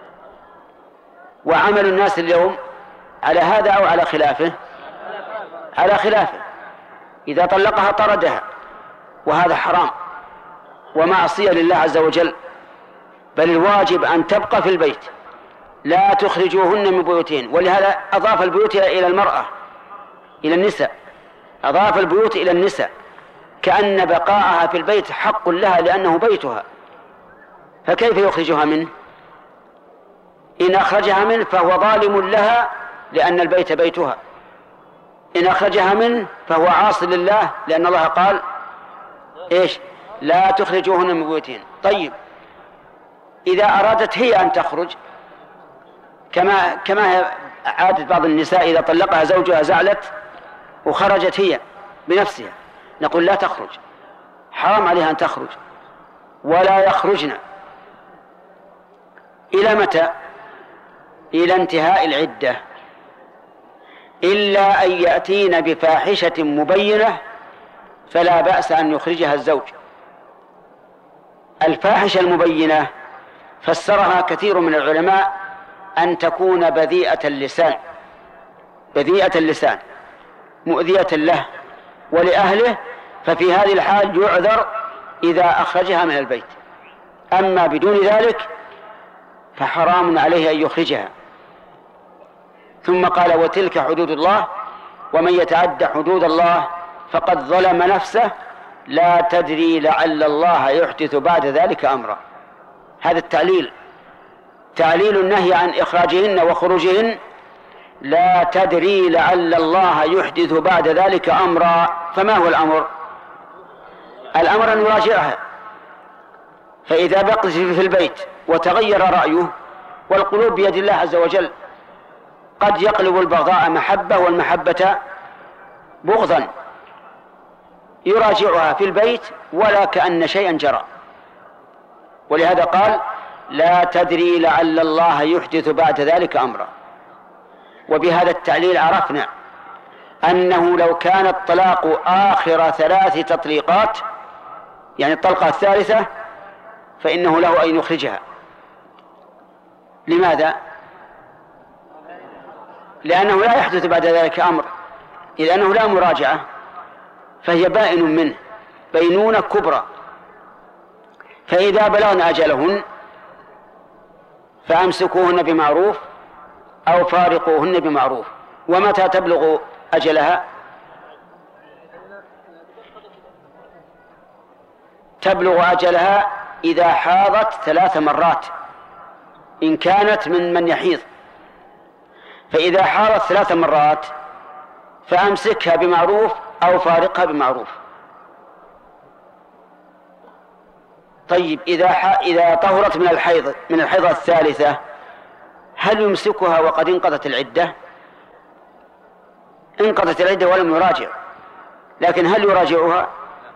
وعمل الناس اليوم على هذا أو على خلافه؟ على خلافه. إذا طلقها طردها، وهذا حرام ومعصية لله عز وجل. بل الواجب أن تبقى في البيت، لا تخرجوهن من بيوتهن. ولهذا أضاف البيوت إلى المرأة، إلى النساء، أضاف البيوت إلى النساء، كأن بقاءها في البيت حق لها لأنه بيتها. فكيف يخرجها منه؟ إن أخرجها منه فهو ظالم لها لأن البيت بيتها، إن أخرجها منه فهو عاص لله، لأن الله قال إيش؟ لا تخرجوهن من بيوتهن. طيب، إذا أرادت هي أن تخرج كما كما عادت بعض النساء، إذا طلقها زوجها زعلت وخرجت هي بنفسها، نقول لا تخرج، حرام عليها أن تخرج. ولا يخرجن إلى متى؟ إلى انتهاء العدة، إلا أن يأتين بفاحشة مبينة فلا بأس أن يخرجها الزوج. الفاحشة المبينة فسرها كثير من العلماء أن تكون بذيئة اللسان، بذيئة اللسان مؤذية له ولأهله، ففي هذه الحال يعذر إذا أخرجها من البيت. أما بدون ذلك فحرام عليه أن يخرجها. ثم قال: وتلك حدود الله ومن يتعد حدود الله فقد ظلم نفسه لا تدري لعل الله يحدث بعد ذلك أمرا. هذا التعليل، تعليل النهي عن إخراجهن وخروجهن: لا تدري لعل الله يحدث بعد ذلك أمرا. فما هو الأمر؟ الأمر أن يراجعها، فإذا بقيت في البيت وتغير رأيه، والقلوب بيد الله عز وجل، قد يقلب البغضاء محبة والمحبة بغضا، يراجعها في البيت ولا كأن شيئا جرى. ولهذا قال: لا تدري لعل الله يحدث بعد ذلك أمرا. وبهذا التعليل عرفنا أنه لو كان الطلاق آخر ثلاث تطليقات، يعني الطلقة الثالثة، فإنه له أن يخرجها. لماذا؟ لأنه لا يحدث بعد ذلك أمر، إذ أنه لا مراجعة، فهي بائن منه بينونة كبرى. فإذا بلغن أجلهن فأمسكوهن بمعروف أو فارقوهن بمعروف. ومتى تبلغ أجلها؟ تبلغ أجلها إذا حاضت ثلاث مرات إن كانت من من يحيض. فإذا حاضت ثلاث مرات فأمسكها بمعروف أو فارقها بمعروف. طيب إذا إذا طهرت من الحيض من الحيضة الثالثة، هل يمسكها وقد انقضت العدة؟ انقضت العدة ولم يراجع، لكن هل يراجعها؟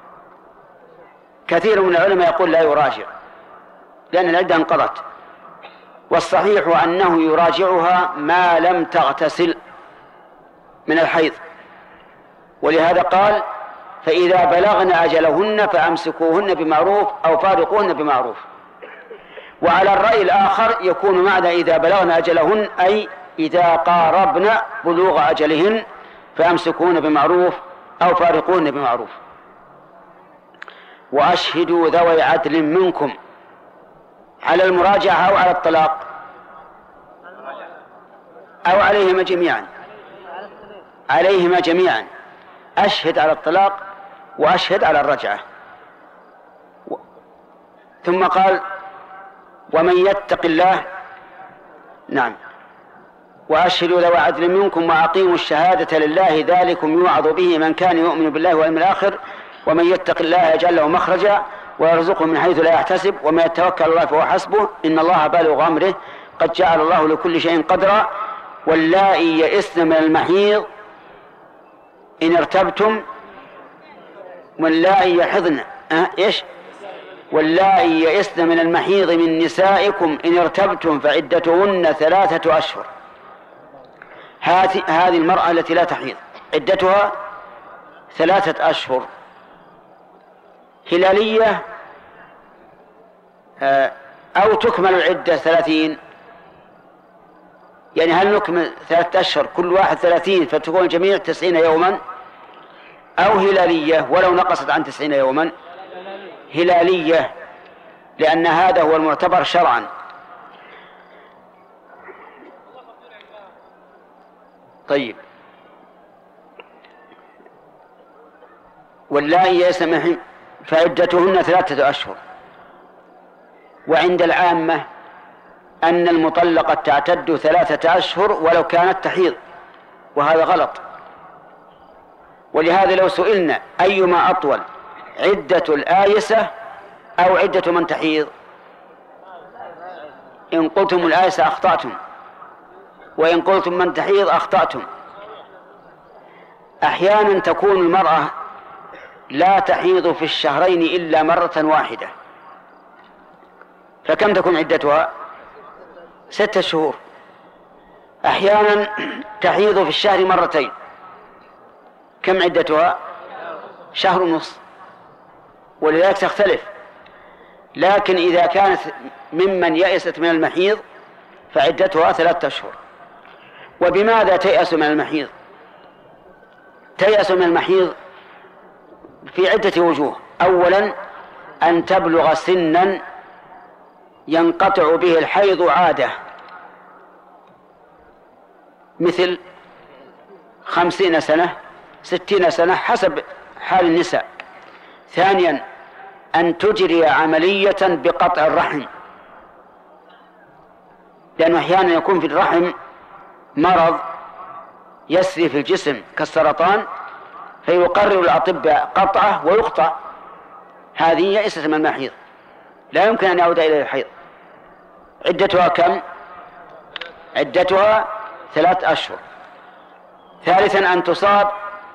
كثير من العلماء يقول لا يراجع، لأن العدة انقضت. والصحيح أنه يراجعها ما لم تغتسل من الحيض. ولهذا قال: فإذا بلغن أجلهن فأمسكوهن بمعروف أو فارقوهن بمعروف. وعلى الرأي الآخر يكون معنى إذا بلغن أجلهن أي إذا قاربن بلوغ أجلهن فأمسكوهن بمعروف أو فارقوهن بمعروف. وأشهدوا ذوي عدل منكم، على المراجعة أو على الطلاق أو عليهما جميعا؟ عليهما جميعا. أشهد على الطلاق وأشهد على الرجعة. ثم قال: ومن يتق الله. نعم. وأشهدوا ذوي عدل منكم وأقيموا الشهادة لله ذلكم يوعظ به من كان يؤمن بالله واليوم الآخر ومن يتق الله يجعل له مخرجا ويرزقه من حيث لا يحتسب ومن يتوكل على الله فهو حسبه إن الله بالغ أمره قد جعل الله لكل شيء قدرا. واللائي يئسن من المحيض إن ارتبتم. واللائي يحضن أه؟ إيش؟ واللائي يئسن من المحيض من نسائكم إن ارتبتم فعدتهن ثلاثة أشهر. هذه المرأة التي لا تحيض عدتها ثلاثة أشهر. هلالية أو تكمل العدة ثلاثين، يعني هل نكمل ثلاثة أشهر كل واحد ثلاثين فتكون الجميع تسعين يوما، أو هلالية ولو نقصت عن تسعين يوما؟ هلالية، لأن هذا هو المعتبر شرعا. طيب. واللائي يئسن فعدتهن ثلاثة أشهر. وعند العامة أن المطلقة تعتد ثلاثة أشهر ولو كانت تحيض، وهذا غلط. ولهذا لو سئلنا أيما أطول، عدة الآيسة أو عدة من تحيض؟ إن قلتم الآيسة أخطأتم، وإن قلتم من تحيض أخطأتم. أحيانا تكون المرأة لا تحيض في الشهرين إلا مرة واحدة، فكم تكون عدتها؟ ستة شهور. أحيانا تحيض في الشهر مرتين، كم عدتها؟ شهر ونصف، ولذلك تختلف. لكن إذا كانت ممن يئست من المحيض فعدتها ثلاثة أشهر. وبماذا تيأس من المحيض؟ تيأس من المحيض في عدة وجوه. أولا أن تبلغ سنا ينقطع به الحيض عادة، مثل خمسين سنة ستين سنة حسب حال النساء. ثانيا أن تجري عملية بقطع الرحم، لأنه أحيانا يكون في الرحم مرض يسري في الجسم كالسرطان، فيقرر الأطباء قطعه ويقطع. هذه يئست من المحيض، لا يمكن أن يعود إلى الحيض. عدتها كم؟ عدتها ثلاث أشهر. ثالثا أن تصاب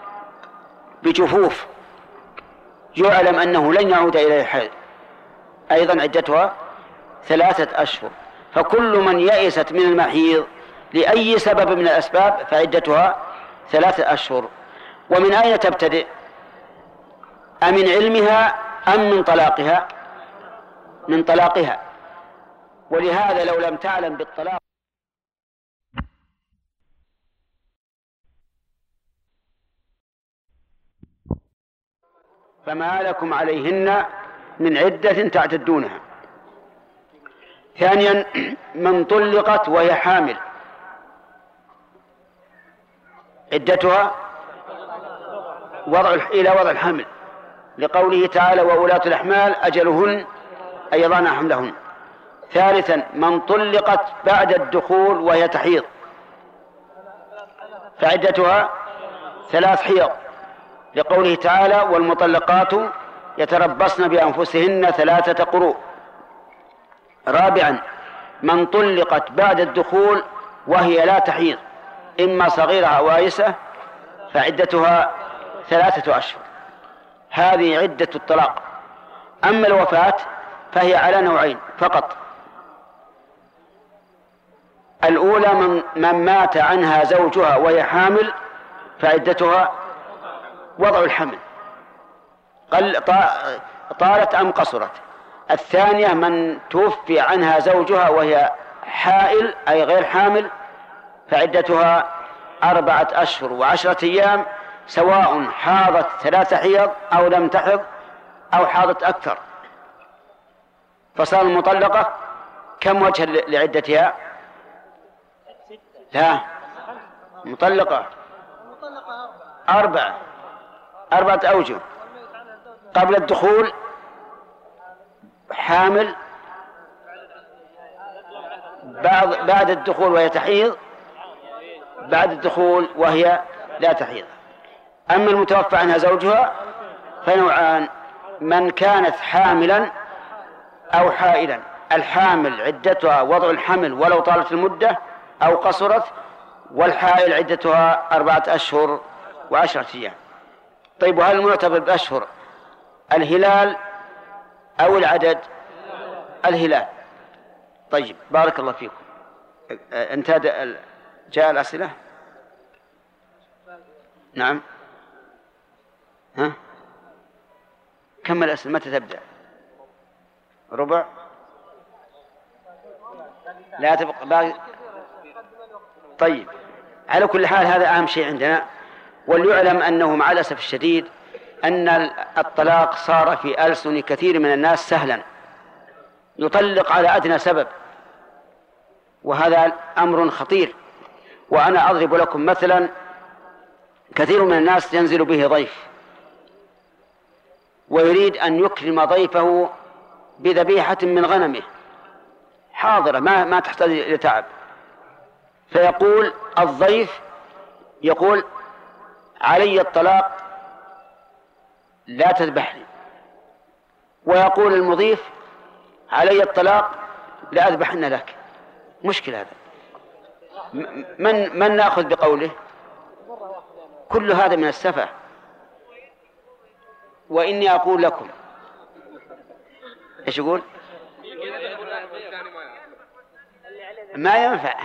بجفوف يعلم أنه لن يعود إلى الحيض، أيضا عدتها ثلاثة أشهر. فكل من يئست من المحيض لأي سبب من الأسباب فعدتها ثلاثة أشهر. ومن أين تبتدئ؟ أمن علمها أم من طلاقها؟ من طلاقها. ولهذا لو لم تعلم بالطلاق فما لكم عليهن من عدة تعتدونها. ثانيا من طلقت وهي حامل عدتها وضع إلى وضع الحمل، لقوله تعالى وأولاة الأحمال أجلهن أن يضعن حملهن. ثالثا من طلقت بعد الدخول وهي تحيض فعدتها ثلاث حيض، لقوله تعالى والمطلقات يتربصن بأنفسهن ثلاثة قروء. رابعا من طلقت بعد الدخول وهي لا تحيض إما صغيرة أو آيسة فعدتها ثلاثة أشهر. هذه عدة الطلاق. أما الوفاة فهي على نوعين فقط. الأولى من, من مات عنها زوجها وهي حامل فعدتها وضع الحمل قل طالت أم قصرت. الثانية من توفي عنها زوجها وهي حائل أي غير حامل فعدتها أربعة أشهر وعشرة أيام، سواء حاضت ثلاث حيض أو لم تحض أو حاضت أكثر. فصار المطلقة كم وجه لعدتها؟ لا، مطلقة أربعة أربعة أوجه. قبل الدخول حامل، بعد بعد الدخول وهي تحيض، بعد الدخول وهي لا تحيض. أما المتوفى عنها زوجها فنوعان: من كانت حاملا أو حائلا. الحامل عدتها وضع الحمل ولو طالت المدة أو قصرت، والحائل عدتها أربعة أشهر وعشرة أيام. طيب وهل المعتبر بأشهر الهلال أو العدد؟ الهلال. طيب بارك الله فيكم. انتهى جاء الأسئلة؟ نعم. ها كمل الأسئلة. متى تبدأ؟ ربع؟ لا تبقى باقي. طيب على كل حال هذا أهم شيء عندنا. وليعلم أنه مع الأسف الشديد أن الطلاق صار في ألسن كثير من الناس سهلا، يطلق على أدنى سبب، وهذا أمر خطير. وأنا أضرب لكم مثلا: كثير من الناس ينزل به ضيف ويريد أن يكرم ضيفه بذبيحة من غنمه حاضرة ما ما تحتاج إلى تعب، فيقول الضيف يقول علي الطلاق لا تذبحني، ويقول المضيف علي الطلاق لا أذبحن لك. مشكلة هذا. من من نأخذ بقوله؟ كل هذا من السفه. وإني أقول لكم إيش يقول؟ ما ينفع.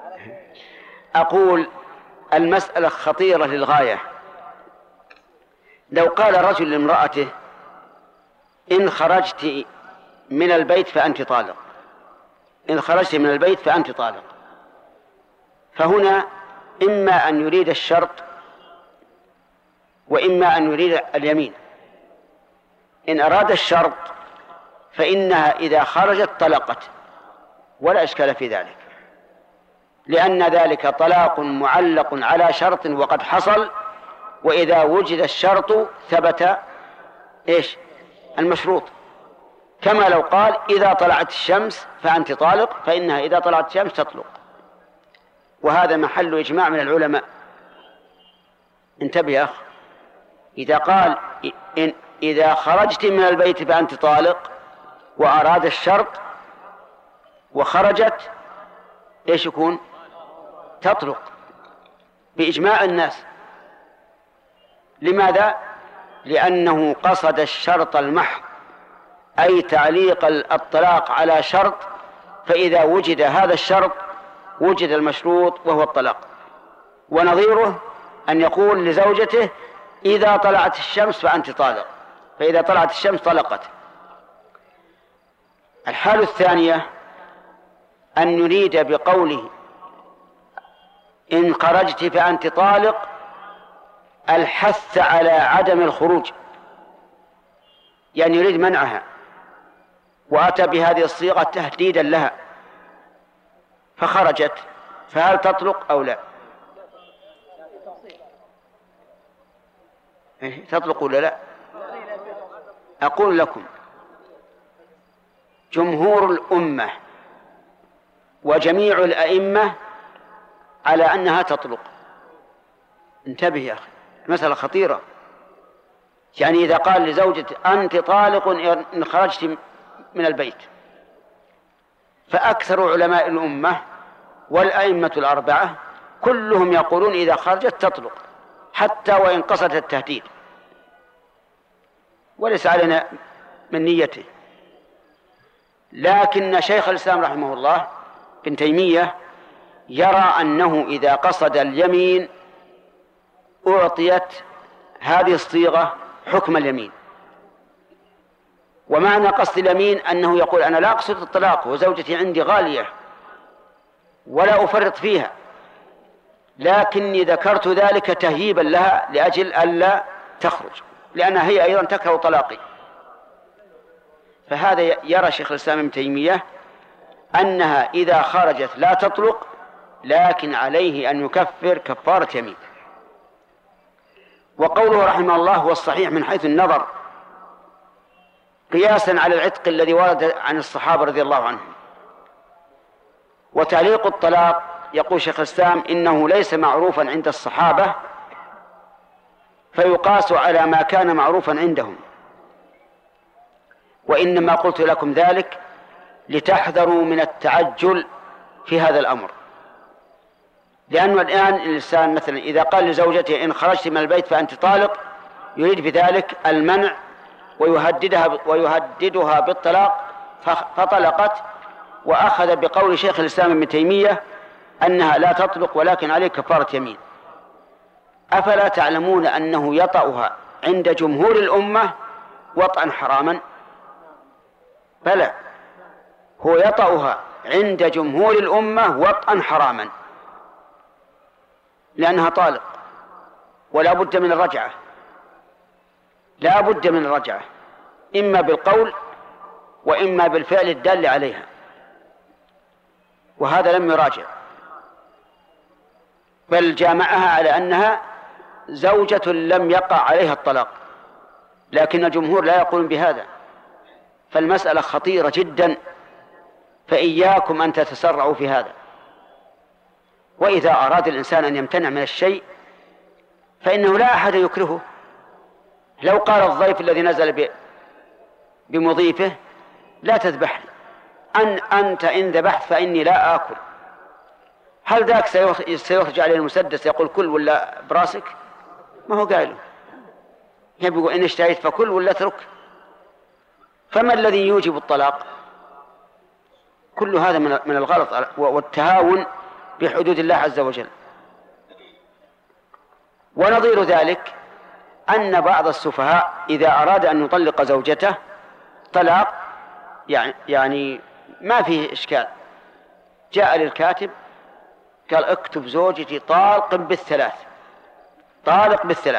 أقول المسألة خطيرة للغاية. لو قال رجل لامرأته إن خرجت من البيت فأنت طالق، إن خرجت من البيت فأنت طالق، فهنا إما أن يريد الشرط وإما أن يريد اليمين. إن أراد الشرط فإنها إذا خرجت طلقت ولا إشكال في ذلك، لأن ذلك طلاق معلق على شرط وقد حصل، وإذا وجد الشرط ثبت إيش؟ المشروط. كما لو قال إذا طلعت الشمس فأنت طالق، فإنها إذا طلعت الشمس تطلق، وهذا محل إجماع من العلماء. انتبه يا أخ، إذا قال إن إذا خرجت من البيت فأنت طالق وأراد الشرط وخرجت إيش يكون؟ تطلق بإجماع الناس. لماذا؟ لأنه قصد الشرط المحض، أي تعليق الطلاق على شرط، فإذا وجد هذا الشرط وجد المشروط وهو الطلاق. ونظيره أن يقول لزوجته إذا طلعت الشمس فأنت طالق، فإذا طلعت الشمس طلقت. الحالة الثانية أن يريد بقوله إن خرجت فأنت طالق الحث على عدم الخروج، يعني يريد منعها، وأتى بهذه الصيغة تهديدا لها، فخرجت، فهل تطلق أو لا؟ تطلق ولا لا؟ أقول لكم جمهور الأمة وجميع الأئمة على أنها تطلق. انتبه يا أخي، مسألة خطيرة. يعني إذا قال لزوجته أنت طالق إن خرجت من البيت، فأكثر علماء الأمة والأئمة الأربعة كلهم يقولون إذا خرجت تطلق، حتى وإن قصد التهديد، وليس علينا من نيته. لكن شيخ الإسلام رحمه الله ابن تيمية يرى أنه إذا قصد اليمين أعطيت هذه الصيغة حكم اليمين. ومعنى قصد اليمين أنه يقول أنا لا أقصد الطلاق وزوجتي عندي غالية ولا أفرط فيها، لكني ذكرت ذلك تهييبا لها لأجل ألا تخرج، لأنها هي أيضا تكره طلاقي. فهذا يرى شيخ الإسلام ابن تيمية أنها إذا خرجت لا تطلق، لكن عليه أن يكفر كفارة يمين. وقوله رحمه الله هو الصحيح من حيث النظر، قياسا على العتق الذي ورد عن الصحابة رضي الله عنهم. وتعليق الطلاق يقول شيخ الإسلام إنه ليس معروفا عند الصحابة، فيقاس على ما كان معروفا عندهم. وإنما قلت لكم ذلك لتحذروا من التعجل في هذا الأمر، لأنه الآن الإنسان مثلا إذا قال لزوجته إن خرجت من البيت فأنت طالق يريد بذلك المنع ويهددها ويهددها بالطلاق، فطلقت، وأخذ بقول شيخ الإسلام ابن تيمية أنها لا تطلق ولكن عليه كفارة يمين. أفلا تعلمون أنه يطأها عند جمهور الأمة وطئا حراما؟ بلى، هو يطأها عند جمهور الأمة وطئا حراما، لأنها طالق ولا بد من الرجعة، لا بد من الرجعة إما بالقول وإما بالفعل الدال عليها، وهذا لم يراجع، بل جامعها على أنها زوجة لم يقع عليها الطلاق، لكن الجمهور لا يقولون بهذا. فالمسألة خطيرة جدا، فإياكم أن تتسرعوا في هذا. وإذا أراد الإنسان أن يمتنع من الشيء فإنه لا أحد يكرهه. لو قال الضيف الذي نزل بمضيفه لا تذبح أن أنت إن ذبحت فإني لا آكل، هل ذاك سيخرج عليه المسدس يقول كل ولا براسك؟ ما هو قايله، يقول إن اشتهيت فكل ولا اترك. فما الذي يوجب الطلاق؟ كل هذا من الغلط والتهاون بحدود الله عز وجل. ونظير ذلك أن بعض السفهاء إذا أراد أن يطلق زوجته طلاق يعني, يعني ما فيه إشكال، جاء للكاتب قال اكتب زوجتي طالق بالثلاث، طالق بالثلاث.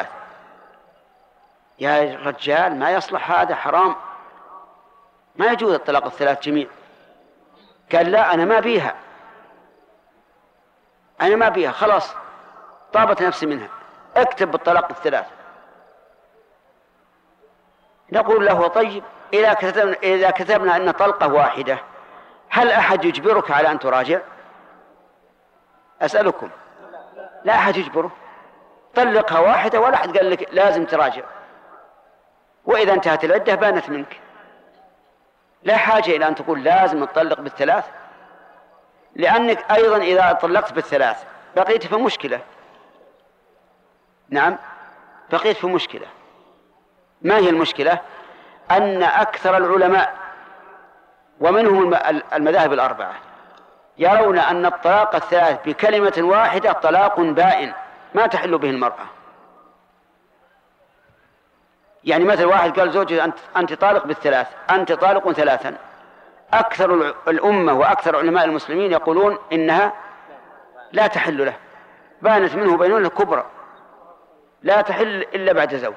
يا رجال ما يصلح هذا، حرام، ما يجوز الطلاق الثلاث جميع. قال لا أنا ما بيها، أنا ما بيها، خلاص طابت نفسي منها، اكتب بالطلاق الثلاث. نقول له طيب إذا كتبنا, إذا كتبنا أن طلقة واحدة هل أحد يجبرك على أن تراجع؟ أسألكم، لا أحد يجبره، طلقها واحدة ولا أحد قال لك لازم تراجع، وإذا انتهت العدة بانت منك، لا حاجة إلى أن تقول لازم تطلق بالثلاث، لأنك أيضا إذا طلقت بالثلاث بقيت في مشكلة. نعم بقيت في مشكلة. ما هي المشكلة؟ أن أكثر العلماء ومنهم المذاهب الأربعة يرون أن الطلاق الثلاث بكلمة واحدة طلاق بائن ما تحل به المرأة. يعني مثل واحد قال زوجي أنت, أنت طالق بالثلاث، أنت طالق ثلاثا، أكثر الأمة وأكثر علماء المسلمين يقولون إنها لا تحل له، بانت منه بينونة كبرى لا تحل إلا بعد زوج.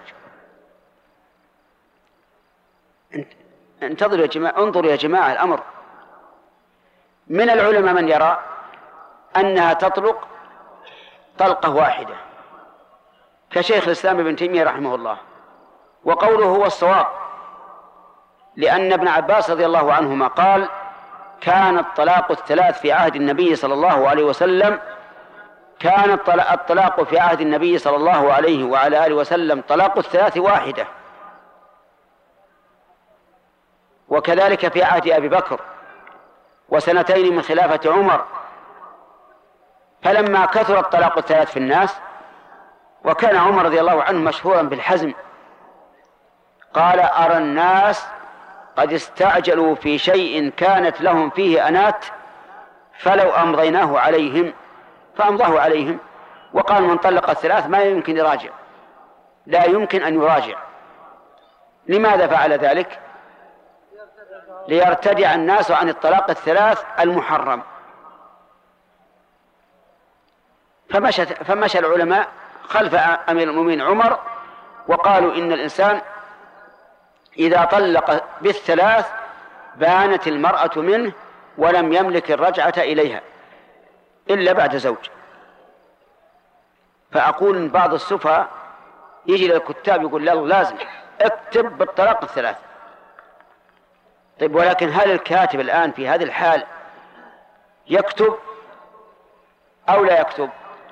انتظروا يا جماعة، انظروا يا جماعة الأمر. من العلماء من يرى أنها تطلق طلقة واحدة كشيخ الإسلام ابن تيمية رحمه الله، وقوله هو الصواب، لأن ابن عباس رضي الله عنهما قال كان الطلاق الثلاث في عهد النبي صلى الله عليه وسلم، كان الطلاق في عهد النبي صلى الله عليه وعلى آله وسلم طلاق الثلاث واحدة، وكذلك في عهد أبي بكر وسنتين من خلافة عمر. فلما كثر الطلاق الثلاث في الناس، وكان عمر رضي الله عنه مشهورا بالحزم، قال أرى الناس قد استعجلوا في شيء كانت لهم فيه أنات فلو أمضيناه عليهم، فأمضاه عليهم، وقال من طلق الثلاث ما يمكن يراجع، لا يمكن أن يراجع. لماذا فعل ذلك؟ ليرتدع الناس عن الطلاق الثلاث المحرم. فمشى, فمشى العلماء خلف أمير المؤمنين عمر وقالوا إن الإنسان إذا طلق بالثلاث بانت المرأة منه ولم يملك الرجعة إليها إلا بعد زوج. فأقول إن بعض السفهاء يجي للكتاب يقول لا لازم اكتب بالطلاق الثلاث. طيب ولكن هل الكاتب الآن في هذه الحال يكتب أو لا يكتب؟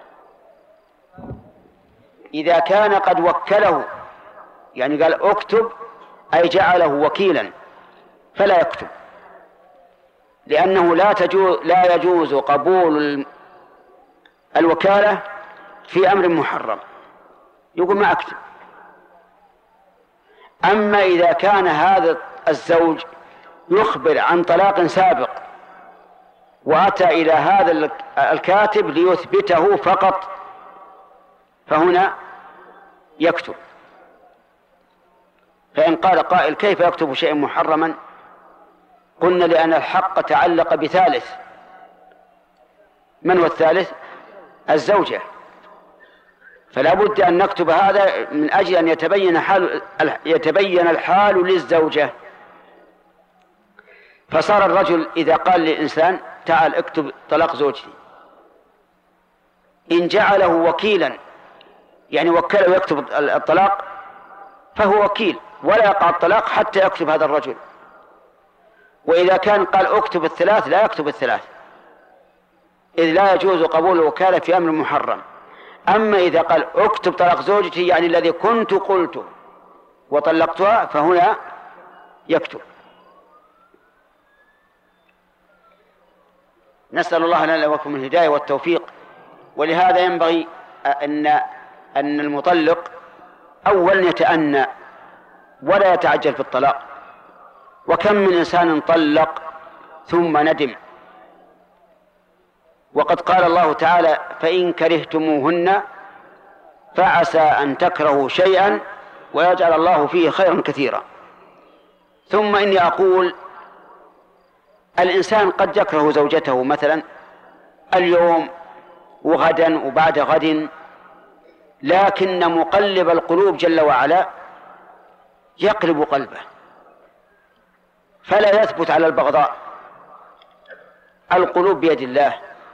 إذا كان قد وكله، يعني قال اكتب أي جعله وكيلا، فلا يكتب، لأنه لا تجوز لا يجوز قبول الوكالة في أمر محرم، يقول ما أكتب. أما إذا كان هذا الزوج يخبر عن طلاق سابق وأتى إلى هذا الكاتب ليثبته فقط، فهنا يكتب. فإن قال قائل كيف يكتب شيئا محرما؟ قلنا لأن الحق تعلق بثالث. من هو الثالث؟ الزوجة. فلا بد أن نكتب هذا من أجل أن يتبين حال يتبين الحال للزوجة. فصار الرجل إذا قال للإنسان تعال اكتب طلاق زوجتي، إن جعله وكيلا يعني وكله يكتب الطلاق فهو وكيل ولا يقع الطلاق حتى يكتب هذا الرجل. وإذا كان قال اكتب الثلاث لا يكتب الثلاث، إذ لا يجوز قبول الوكالة في أمر محرم. أما إذا قال اكتب طلاق زوجتي يعني الذي كنت قلته وطلقتها، فهنا يكتب. نسأل الله لنا ولكم الهداية والتوفيق. ولهذا ينبغي أن أن المطلق أولا يتأنى ولا يتعجل في الطلاق. وكم من إنسان طلق ثم ندم، وقد قال الله تعالى فإن كرهتموهن فعسى أن تكرهوا شيئا ويجعل الله فيه خيرا كثيرا. ثم إني أقول الإنسان قد يكره زوجته مثلا اليوم وغدا وبعد غد، لكن مقلب القلوب جل وعلا يقلب قلبه فلا يثبت على البغضاء. القلوب بيد الله،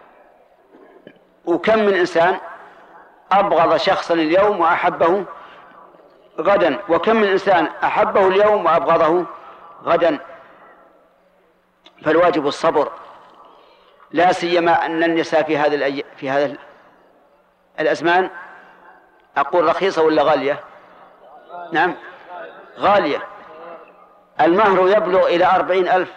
وكم من إنسان أبغض شخصا اليوم وأحبه غدا، وكم من إنسان أحبه اليوم وأبغضه غدا. فالواجب الصبر، لا سيما أن النساء في هذا الأي... في هذا الأزمان أقول رخيصة ولا غالية؟ نعم غالية. المهر يبلغ إلى أربعين ألف،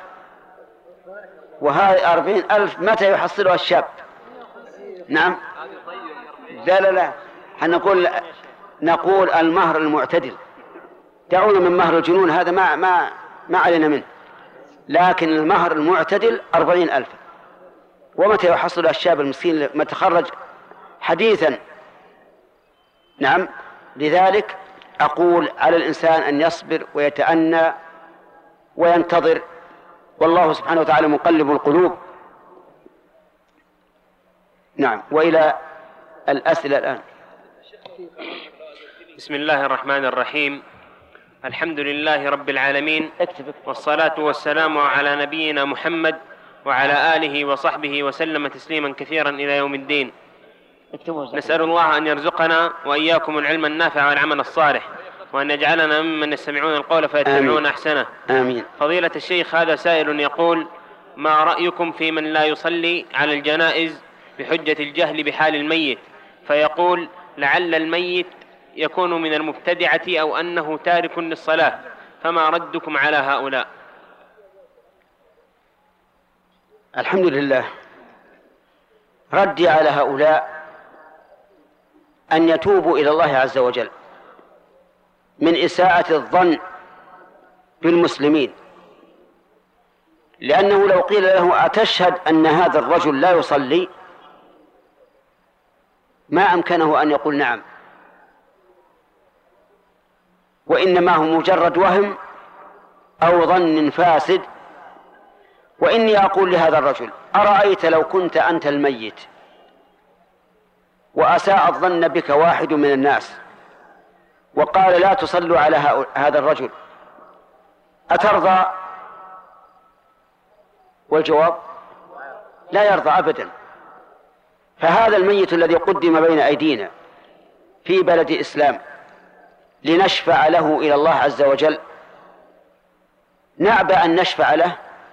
وهذه أربعين ألف متى يحصلها الشاب؟ نعم لا لا لا نقول نقول المهر المعتدل. دعونا من مهر الجنون، هذا ما ما ما علينا منه، لكن المهر المعتدل أربعين ألف. ومتى يحصل الشاب المسكين متخرج حديثا؟ نعم. لذلك أقول على الإنسان أن يصبر ويتأنى وينتظر، والله سبحانه وتعالى مقلب القلوب. نعم. وإلى الأسئلة الآن. بسم الله الرحمن الرحيم. الحمد لله رب العالمين، والصلاة والسلام على نبينا محمد وعلى آله وصحبه وسلم تسليما كثيرا إلى يوم الدين. نسأل الله أن يرزقنا وإياكم العلم النافع والعمل الصالح، وأن يجعلنا ممن يستمعون القول فيتبعون أحسنه. آمين. فضيلة الشيخ، هذا سائل يقول: ما رأيكم في من لا يصلي على الجنائز بحجة الجهل بحال الميت، فيقول لعل الميت يكون من المبتدعة أو أنه تارك للصلاة، فما ردكم على هؤلاء؟ الحمد لله. ردي على هؤلاء أن يتوبوا إلى الله عز وجل من إساءة الظن بالمسلمين، لأنه لو قيل له أتشهد أن هذا الرجل لا يصلي ما أمكنه أن يقول نعم، وإنما هو مجرد وهم أو ظن فاسد. وإني أقول لهذا الرجل: أرأيت لو كنت أنت الميت وأساء الظن بك واحد من الناس وقال لا تصلوا على هذا الرجل، أترضى؟ والجواب لا يرضى أبدا. فهذا الميت الذي قدم بين أيدينا في بلد إسلام لنشفع له إلى الله عز وجل، نأبى أن نشفع له؟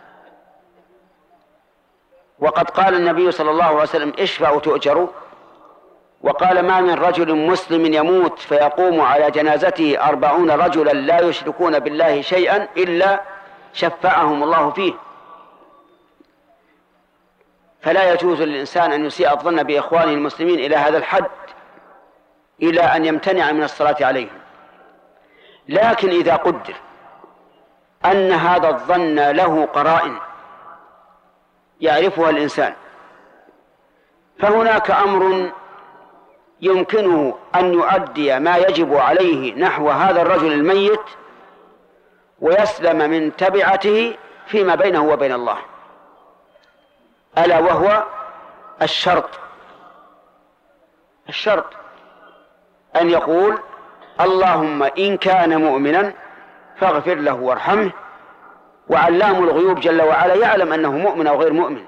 وقد قال النبي صلى الله عليه وسلم: اشفعوا تؤجروا. وقال: ما من رجل مسلم يموت فيقوم على جنازته أربعون رجلا لا يشركون بالله شيئا إلا شفعهم الله فيه. فلا يجوز للإنسان أن يسيء الظن بإخوانه المسلمين إلى هذا الحد، إلى أن يمتنع من الصلاة عليهم. لكن إذا قدر أن هذا الظن له قرائن يعرفها الإنسان، فهناك أمر يمكنه أن يؤدي ما يجب عليه نحو هذا الرجل الميت ويسلم من تبعته فيما بينه وبين الله، ألا وهو الشرط. الشرط أن يقول: اللهم إن كان مؤمنا فاغفر له وارحمه. وعلام الغيوب جل وعلا يعلم أنه مؤمن أو غير مؤمن،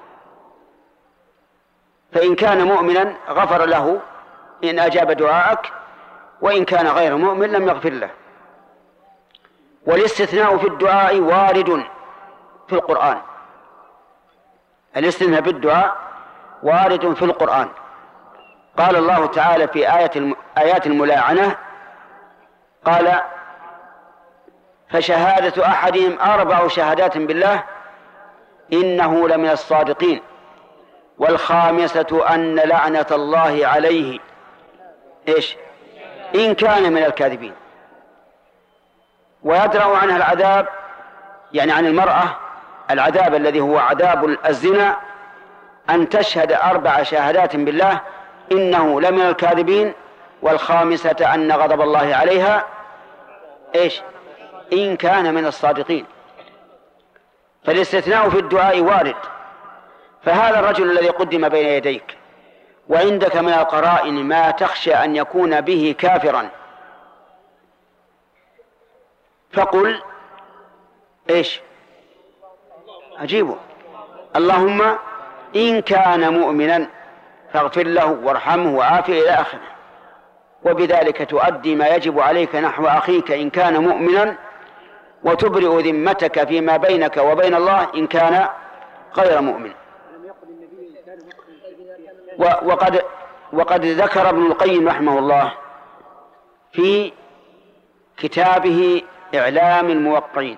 فإن كان مؤمنا غفر له إن أجاب دعاءك، وإن كان غير مؤمن لم يغفر له. والاستثناء في الدعاء وارد في القرآن، الاستثناء في الدعاء وارد في القرآن. قال الله تعالى في آية آيات الملاعنة: قال: فشهادة أحدهم أربع شهادات بالله إنه لمن الصادقين، والخامسة أن لعنة الله عليه إيش إن كان من الكاذبين. ويدرأ عنها العذاب، يعني عن المرأة العذاب الذي هو عذاب الزنا، أن تشهد أربع شهادات بالله إنه لمن الكاذبين والخامسة أن غضب الله عليها إيش؟ إن كان من الصادقين. فالاستثناء في الدعاء وارد. فهذا الرجل الذي قدم بين يديك وعندك من القرائن ما تخشى أن يكون به كافرا، فقل إيش؟ أجيبه: اللهم إن كان مؤمنا فاغفر له وارحمه وعافه إلى آخره. وبذلك تؤدي ما يجب عليك نحو أخيك إن كان مؤمنا، وتبرئ ذمتك فيما بينك وبين الله إن كان غير مؤمن. وقد وقد ذكر ابن القيم رحمه الله في كتابه إعلام الموقعين،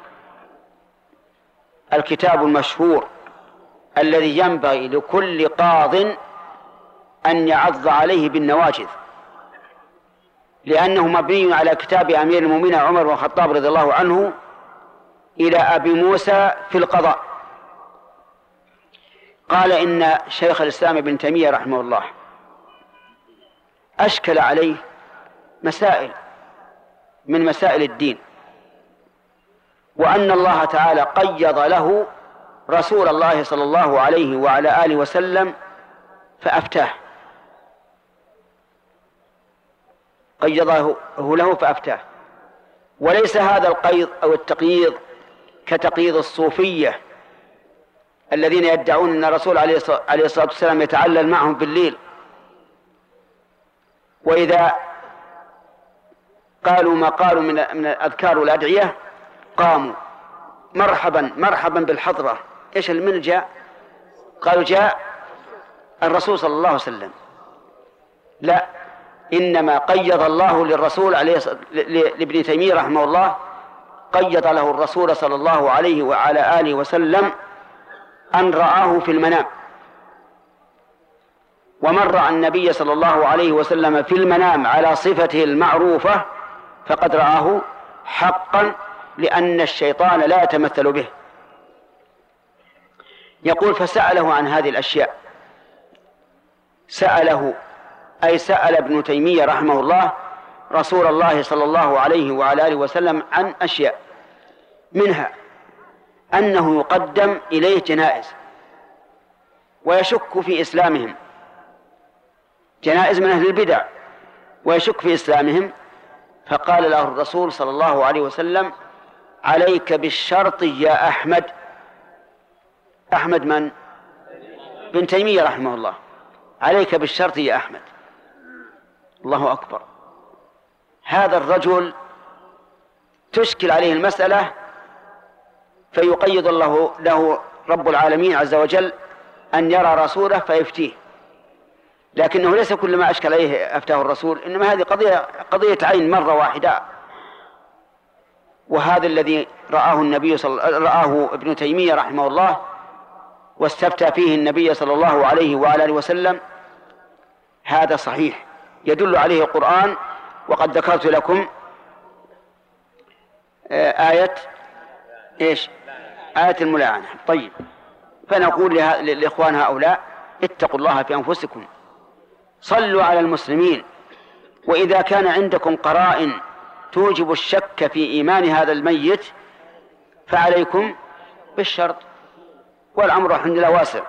الكتاب المشهور الذي ينبغي لكل قاض أن يعض عليه بالنواجذ، لأنه مبني على كتاب أمير المؤمنين عمر بن الخطاب رضي الله عنه إلى أبي موسى في القضاء. قال إن شيخ الإسلام ابن تيمية رحمه الله أشكل عليه مسائل من مسائل الدين، وأن الله تعالى قيض له رسول الله صلى الله عليه وعلى آله وسلم فأفتاه، قيضه له فأفتاه. وليس هذا القيض أو التقييض كتقييض الصوفية الذين يدعون أن الرسول عليه الصلاة والسلام يتعلل معهم بالليل، وإذا قالوا ما قالوا من من الأذكار والأدعية قاموا مرحبا مرحبا بالحضرة. إيش من جاء؟ قالوا جاء الرسول صلى الله عليه وسلم. لا، إنما قيض الله للرسول عليه لابن تيمية رحمه الله، قيض له الرسول صلى الله عليه وعلى آله وسلم أن رآه في المنام، ومن رأى النبي صلى الله عليه وسلم في المنام على صفته المعروفة فقد رآه حقا، لأن الشيطان لا يتمثل به. يقول: فسأله عن هذه الأشياء. سأله أي سأل ابن تيمية رحمه الله رسول الله صلى الله عليه وعلى آله وسلم عن أشياء، منها أنه يقدم إليه جنائز ويشك في إسلامهم، جنائز من أهل البدع ويشك في إسلامهم، فقال له الرسول صلى الله عليه وسلم: عليك بالشرط يا أحمد. أحمد من؟ ابن تيمية رحمه الله. عليك بالشرط يا أحمد. الله أكبر. هذا الرجل تشكل عليه المسألة فيقيض الله له رب العالمين عز وجل أن يرى رسوله فيفتيه، لكنه ليس كل ما أشكل عليه أفتاه الرسول، إنما هذه قضية قضية عين مرة واحدة. وهذا الذي رآه النبي صلى رآه ابن تيمية رحمه الله واستفتى فيه النبي صلى الله عليه وعلى آله وسلم، هذا صحيح يدل عليه القرآن. وقد ذكرت لكم آية إيش؟ آية الملاعنة. طيب، فنقول لإخوان هؤلاء: اتقوا الله في أنفسكم، صلوا على المسلمين، وإذا كان عندكم قرائن توجب الشك في إيمان هذا الميت فعليكم بالشرط، والأمر الحمد لله واسع.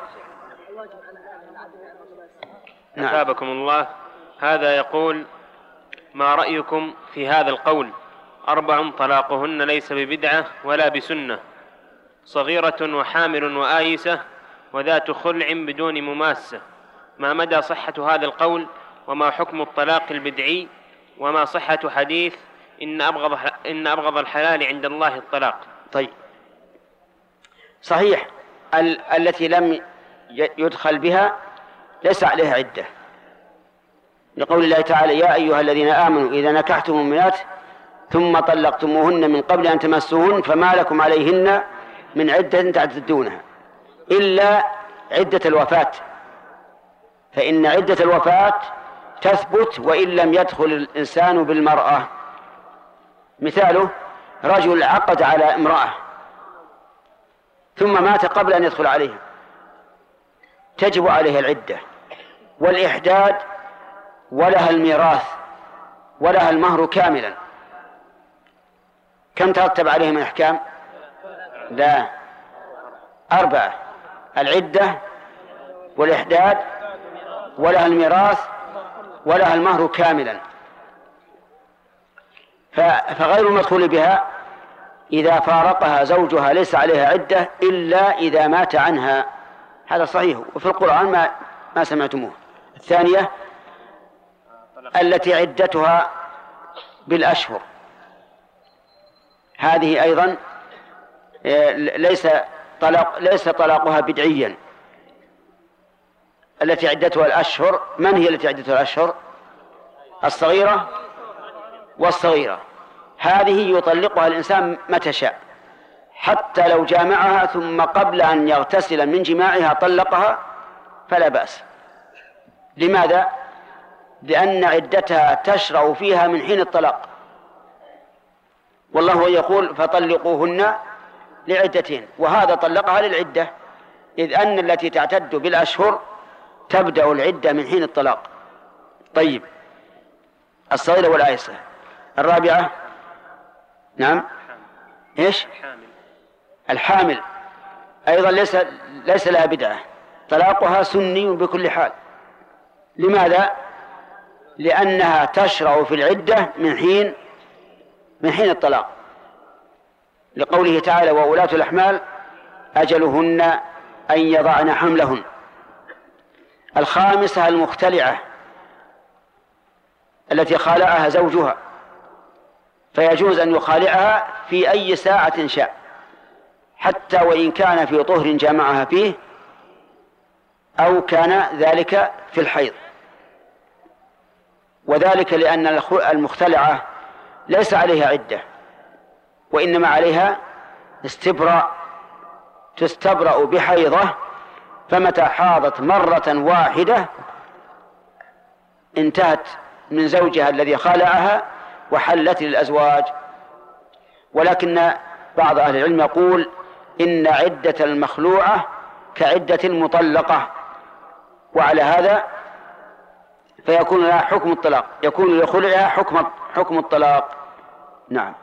أثابكم الله. هذا يقول: ما رأيكم في هذا القول: أربع طلاقهن ليس ببدعة ولا بسنة، صغيرة وحامل وآيسة وذات خلع بدون مماسة. ما مدى صحة هذا القول؟ وما حكم الطلاق البدعي؟ وما صحة حديث إن أبغض, إن أبغض الحلال عند الله الطلاق؟ طيب، صحيح ال- التي لم يدخل بها ليس عليها عدة، لقول الله تعالى: يا أيها الذين آمنوا إذا نكحتم المؤمنات ثم طلقتموهن من قبل أن تمسوهن فما لكم عليهن من عدة تعتدونها إلا عدة الوفاة، فإن عدة الوفاة تثبت وإن لم يدخل الإنسان بالمرأة. مثاله: رجل عقد على امرأة ثم مات قبل أن يدخل عليها، تجب عليها العدة والإحداد ولها الميراث ولها المهر كاملا. كم ترتب عليه من أحكام؟ لا، أربعة: العدة والإحداد ولها الميراث ولها المهر كاملا. فغير المدخول بها إذا فارقها زوجها ليس عليها عدة إلا إذا مات عنها، هذا صحيح وفي القرآن ما, ما سمعتموه. الثانية التي عدتها بالأشهر، هذه أيضا ليس طلاق ليس طلاقها بدعيا. التي عدتها الأشهر، من هي التي عدتها الأشهر؟ الصغيرة والصغيرة، هذه يطلقها الإنسان متى شاء، حتى لو جامعها ثم قبل أن يغتسل من جماعها طلقها فلا بأس. لماذا؟ لأن عدتها تشرع فيها من حين الطلاق، والله يقول فطلقوهن لعدتين، وهذا طلقها للعدة، إذ أن التي تعتد بالأشهر تبدأ العدة من حين الطلاق. طيب، الصغيرة والآيسة. الرابعة نعم إيش؟ الحامل أيضا ليس ليس لها بدعة، طلاقها سني بكل حال. لماذا؟ لأنها تشرع في العدة من حين من حين الطلاق، لقوله تعالى وأولاة الأحمال أجلهن أن يضعن حملهن. الخامسة المختلعة التي خالعها زوجها، فيجوز أن يخالعها في أي ساعة شاء، حتى وإن كان في طهر جامعها فيه أو كان ذلك في الحيض، وذلك لأن المختلعة ليس عليها عدة، وإنما عليها استبراء، تستبرأ بحيضة، فمتى حاضت مرة واحدة انتهت من زوجها الذي خالعها وحلت للأزواج. ولكن بعض أهل العلم يقول إن عدة المخلوعة كعدة المطلقة، وعلى هذا فيكون لها حكم الطلاق، يكون لخلعها حكم حكم الطلاق. نعم.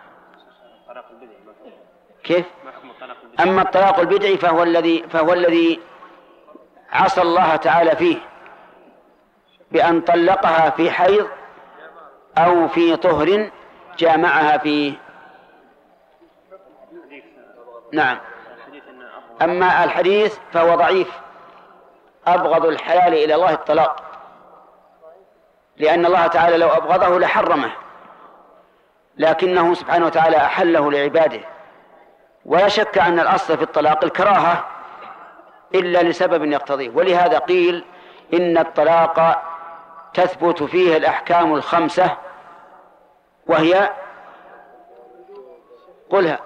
كيف؟ أما الطلاق البدعي فهو الذي فهو الذي عصى الله تعالى فيه بأن طلقها في حيض أو في طهر جامعها فيه. نعم. أما الحديث فهو ضعيف، أبغض الحلال إلى الله الطلاق، لأن الله تعالى لو أبغضه لحرمه، لكنه سبحانه وتعالى أحله لعباده. ولا شك أن الأصل في الطلاق الكراهة إلا لسبب يقتضيه، ولهذا قيل إن الطلاق تثبت فيه الأحكام الخمسة، وهي قلها.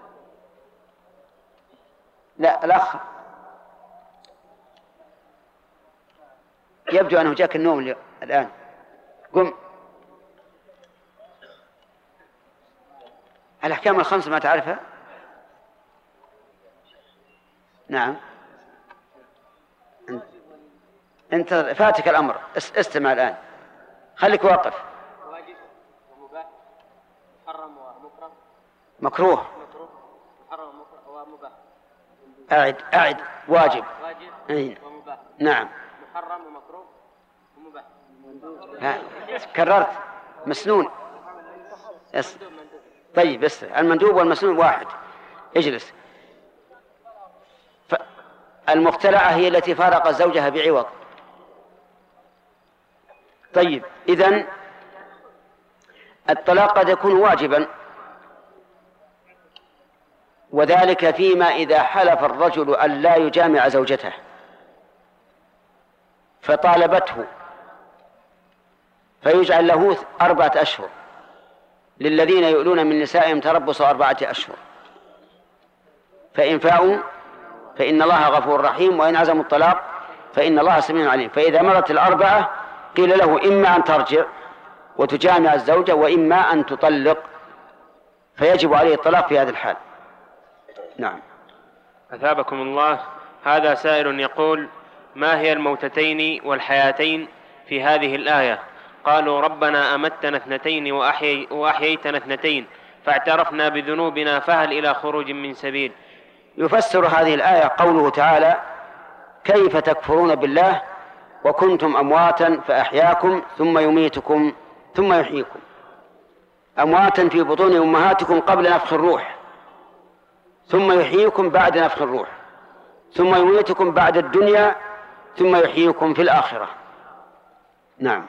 لا، الأخ يبدو أنه جاك النوم الآن، قم. الأحكام الخمسة ما تعرفها؟ نعم. أنت فاتك الأمر، استمع الآن، خليك واقف. واجب ومباح، محرم ومكره، مكروه، مكروه، محرم ومباح. أعد أعد واجب، واجب أين؟ ومباح. نعم. محرم ومكروه ومباح. ها. كررت مسنون. يس. طيب بس المندوب والمسنون واحد. اجلس. المختلعة هي التي فارق زوجها بعوض. طيب، إذن الطلاق قد يكون واجبا، وذلك فيما إذا حلف الرجل أن لا يجامع زوجته فطالبته، فيجعل له أربعة أشهر، للذين يؤلون من نسائهم تربص أربعة أشهر، فإن فاءوا فإن الله غفور رحيم، وإن عزموا الطلاق فإن الله سميع عليم. فإذا مرت الأربعة قيل له إما أن ترجع وتجامع الزوجة وإما أن تطلق، فيجب عليه الطلاق في هذه الحال. نعم. أثابكم الله. هذا سائل يقول: ما هي الموتتين والحياتين في هذه الآية؟ قالوا ربنا أمتنا اثنتين وأحيي وأحييتنا اثنتين فاعترفنا بذنوبنا فهل إلى خروج من سبيل. يفسر هذه الآية قوله تعالى كيف تكفرون بالله وكنتم أمواتا فأحياكم ثم يميتكم ثم يحييكم، أمواتا في بطون أمهاتكم قبل نفخ الروح، ثم يحييكم بعد نفخ الروح، ثم يميتكم بعد الدنيا، ثم يحييكم في الآخرة. نعم.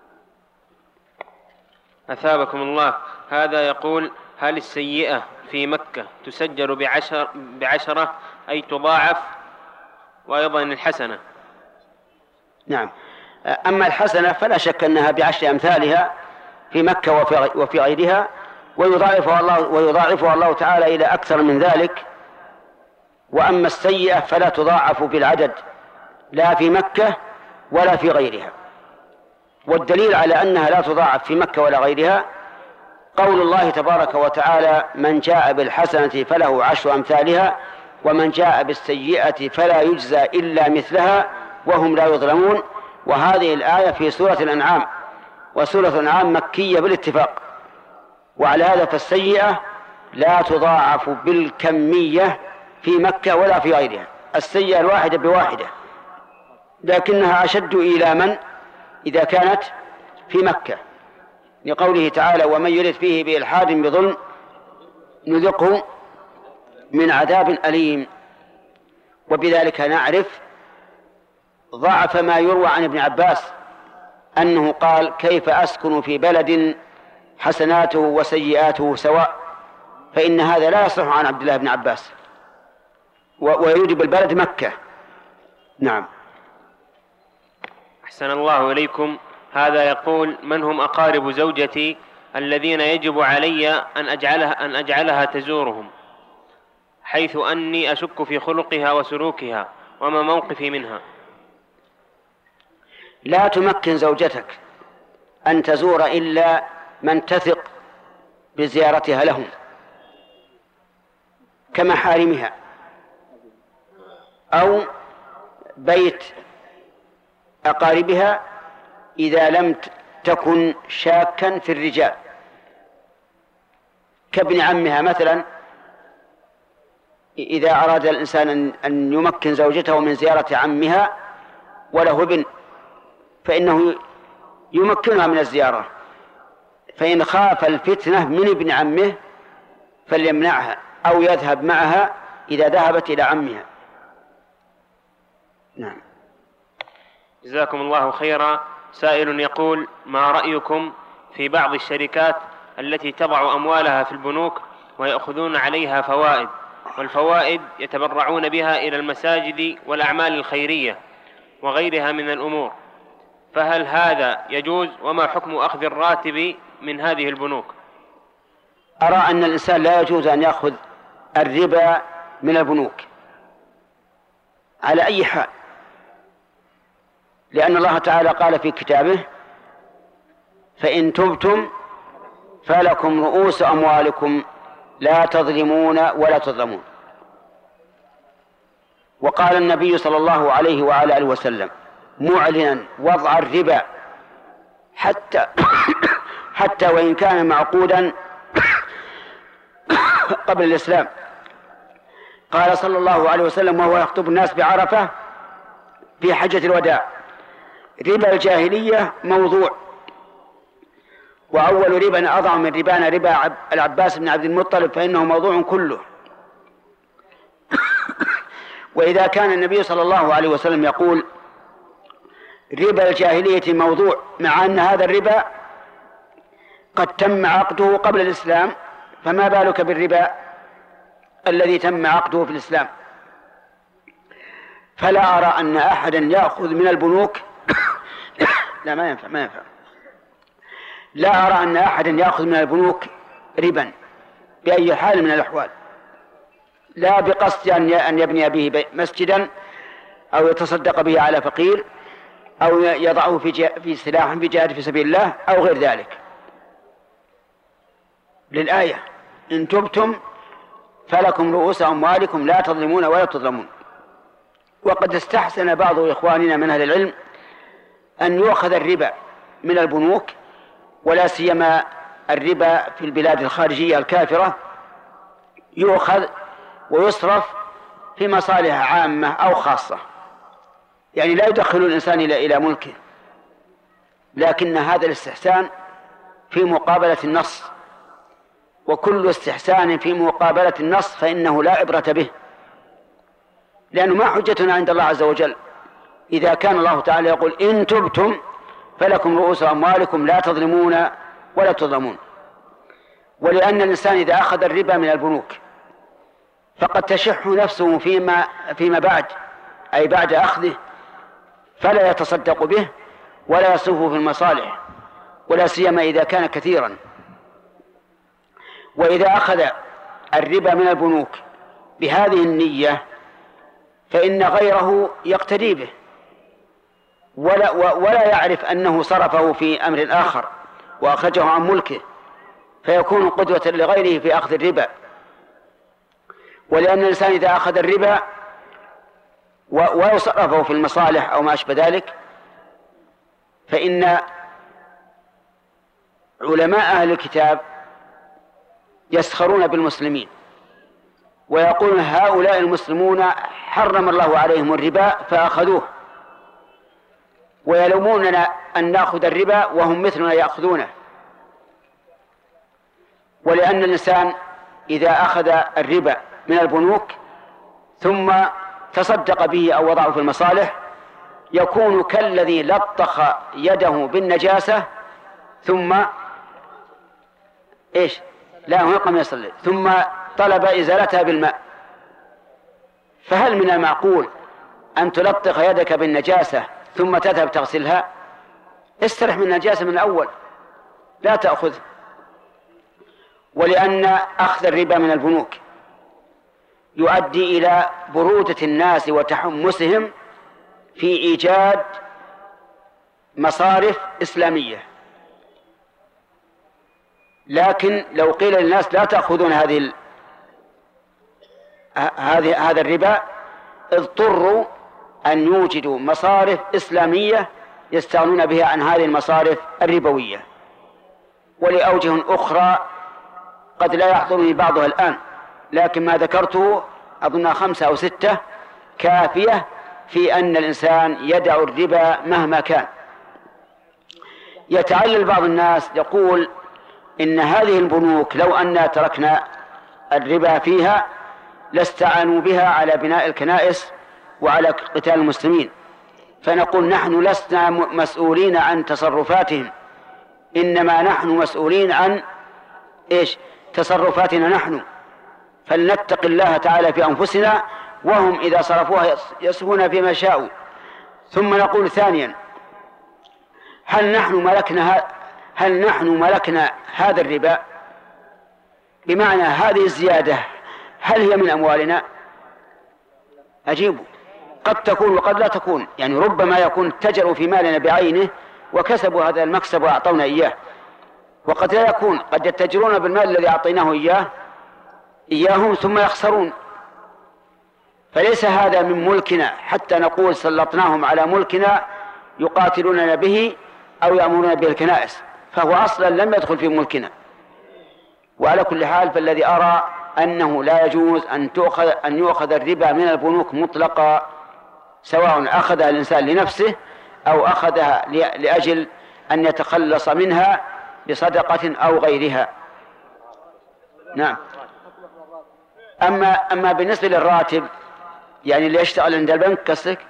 أثابكم الله. هذا يقول هل السيئة في مكة تسجل بعشر بعشرة أي تضاعف، وأيضا الحسنة؟ نعم. أما الحسنة فلا شك أنها بعشر أمثالها في مكة وفي غيرها، ويضاعفها الله ويضاعفها الله تعالى إلى أكثر من ذلك. وأما السيئة فلا تضاعف بالعدد لا في مكة ولا في غيرها. والدليل على أنها لا تضاعف في مكة ولا غيرها قول الله تبارك وتعالى من جاء بالحسنة فله عشر أمثالها ومن جاء بالسيئة فلا يجزى إلا مثلها وهم لا يظلمون. وهذه الآية في سورة الأنعام، وسورة الأنعام مكية بالاتفاق، وعلى هذا فالسيئة لا تضاعف بالكمية في مكة ولا في غيرها، السيئة الواحدة بواحدة، لكنها أشد إيلاما إذا كانت في مكة، لقوله تعالى ومن يرد فيه بإلحاد بظلم نذقه من عذاب أليم. وبذلك نعرف ضعف ما يروى عن ابن عباس أنه قال كيف أسكن في بلد حسناته وسيئاته سواء، فإن هذا لا يصح عن عبد الله بن عباس، ويريد بالبلد مكة. نعم. أحسن الله إليكم. هذا يقول من هم أقارب زوجتي الذين يجب علي أن أجعلها, أن أجعلها تزورهم، حيث أني أشك في خلقها وسلوكها، وما موقفي منها؟ لا تمكن زوجتك أن تزور إلا من تثق بزيارتها لهم كمحارمها، أو بيت أقاربها إذا لم تكن شاكا في الرجال، كابن عمها مثلا. إذا أراد الإنسان أن يمكن زوجته من زيارة عمها وله ابن فإنه يمكنها من الزيارة، فإن خاف الفتنة من ابن عمه فليمنعها أو يذهب معها إذا ذهبت إلى عمها. نعم. جزاكم الله خيرا. سائل يقول ما رأيكم في بعض الشركات التي تضع أموالها في البنوك ويأخذون عليها فوائد، والفوائد يتبرعون بها إلى المساجد والأعمال الخيرية وغيرها من الأمور، فهل هذا يجوز؟ وما حكم أخذ الراتب من هذه البنوك؟ أرى أن الإنسان لا يجوز أن يأخذ الربا من البنوك على أي حال، لأن الله تعالى قال في كتابه فإن تبتم فلكم رؤوس أموالكم لا تظلمون ولا تظلمون. وقال النبي صلى الله عليه وعلى آله وسلم معلنا وضع الربا حتى حتى وإن كان معقودا قبل الإسلام. قال صلى الله عليه وسلم وهو يخطب الناس بعرفة في حجة الوداع ربا الجاهلية موضوع، وأول ربا أضع من ربانا ربا العباس بن عبد المطلب فإنه موضوع كله. وإذا كان النبي صلى الله عليه وسلم يقول ربا الجاهلية موضوع مع أن هذا الربا قد تم عقده قبل الإسلام، فما بالك بالربا الذي تم عقده في الإسلام؟ فلا أرى أن أحدا يأخذ من البنوك لا ما ينفع ما ينفع لا أرى أن أحدا يأخذ من البنوك ربا بأي حال من الأحوال، لا بقصد أن يبني به مسجدا أو يتصدق به على فقير أو يضعه في سلاح في جهاد في سبيل الله أو غير ذلك. للآية إن تبتم فلكم رؤوس أموالكم لا تظلمون ولا تظلمون. وقد استحسن بعض إخواننا من أهل العلم أن يؤخذ الربا من البنوك، ولا سيما الربا في البلاد الخارجية الكافرة، يؤخذ ويصرف في مصالح عامة أو خاصة، يعني لا يدخل الإنسان إلى إلى ملكه، لكن هذا الاستحسان في مقابلة النص، وكل استحسان في مقابلة النص فإنه لا عبرة به، لأنه ما حجتنا عند الله عز وجل إذا كان الله تعالى يقول إن تبتم فلكم رؤوس أموالكم لا تظلمون ولا تظلمون. ولأن الإنسان إذا أخذ الربا من البنوك فقد تشح نفسه فيما فيما بعد، أي بعد أخذه، فلا يتصدق به ولا يصرفه في المصالح، ولا سيما إذا كان كثيرا. وإذا أخذ الربا من البنوك بهذه النية فإن غيره يقتدي به ولا, ولا يعرف أنه صرفه في أمر آخر وأخرجه عن ملكه، فيكون قدوة لغيره في أخذ الربا. ولأن الإنسان إذا أخذ الربا ويصرفه في المصالح أو ما أشبه ذلك، فإن علماء أهل الكتاب يسخرون بالمسلمين ويقولون هؤلاء المسلمون حرم الله عليهم الربا فأخذوه، ويلوموننا أن نأخذ الربا وهم مثلنا يأخذونه. ولأن الإنسان إذا أخذ الربا من البنوك ثم تصدق به أو وضعه في المصالح يكون كالذي لطخ يده بالنجاسة ثم إيش لا هو يقوم يصلي ثم طلب إزالتها بالماء. فهل من المعقول أن تلطخ يدك بالنجاسة ثم تذهب تغسلها؟ استرح من النجاسة من الأول، لا تأخذ. ولأن أخذ الربا من البنوك يؤدي إلى برودة الناس وتحمسهم في إيجاد مصارف إسلامية. لكن لو قيل للناس لا تأخذون هذه هذه هذا الربا اضطروا أن يوجدوا مصارف إسلامية يستغنون بها عن هذه المصارف الربوية، ولأوجه أخرى قد لا يحضرني بعضها الآن، لكن ما ذكرته أظن خمسة أو ستة كافية في أن الإنسان يدع الربا مهما كان. يتعلل بعض الناس يقول إن هذه البنوك لو أننا تركنا الربا فيها لاستعانوا بها على بناء الكنائس وعلى قتال المسلمين، فنقول نحن لسنا مسؤولين عن تصرفاتهم، إنما نحن مسؤولين عن إيش تصرفاتنا نحن، فلنتق الله تعالى في أنفسنا وهم إذا صرفوها يصرفون فيما شاءوا. ثم نقول ثانيا هل نحن ملكنا هل نحن ملكنا هذا الربا؟ بمعنى هذه الزيادة هل هي من أموالنا؟ أجيبوا قد تكون وقد لا تكون، يعني ربما يكون اتجروا في مالنا بعينه وكسبوا هذا المكسب وأعطونا إياه، وقد لا يكون قد يتجرون بالمال الذي أعطيناه إياه إياهم ثم يخسرون. فليس هذا من ملكنا حتى نقول سلطناهم على ملكنا يقاتلوننا به أو يأمرون به الكنائس، فهو أصلا لم يدخل في ملكنا. وعلى كل حال فالذي أرى أنه لا يجوز أن تؤخذ أن يؤخذ الربا من البنوك مطلقا، سواء أخذها الإنسان لنفسه أو أخذها لأجل أن يتخلص منها بصدقة أو غيرها. نعم. أما أما بالنسبة للراتب، يعني اللي يشتغل عند البنك كسك،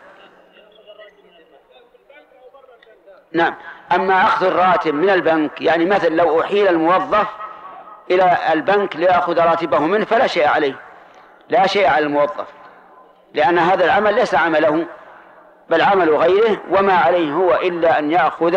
نعم. أما أخذ الراتب من البنك، يعني مثل لو أحيل الموظف إلى البنك ليأخذ راتبه منه فلا شيء عليه، لا شيء على الموظف، لأن هذا العمل ليس عمله بل عمل غيره، وما عليه هو إلا أن يأخذ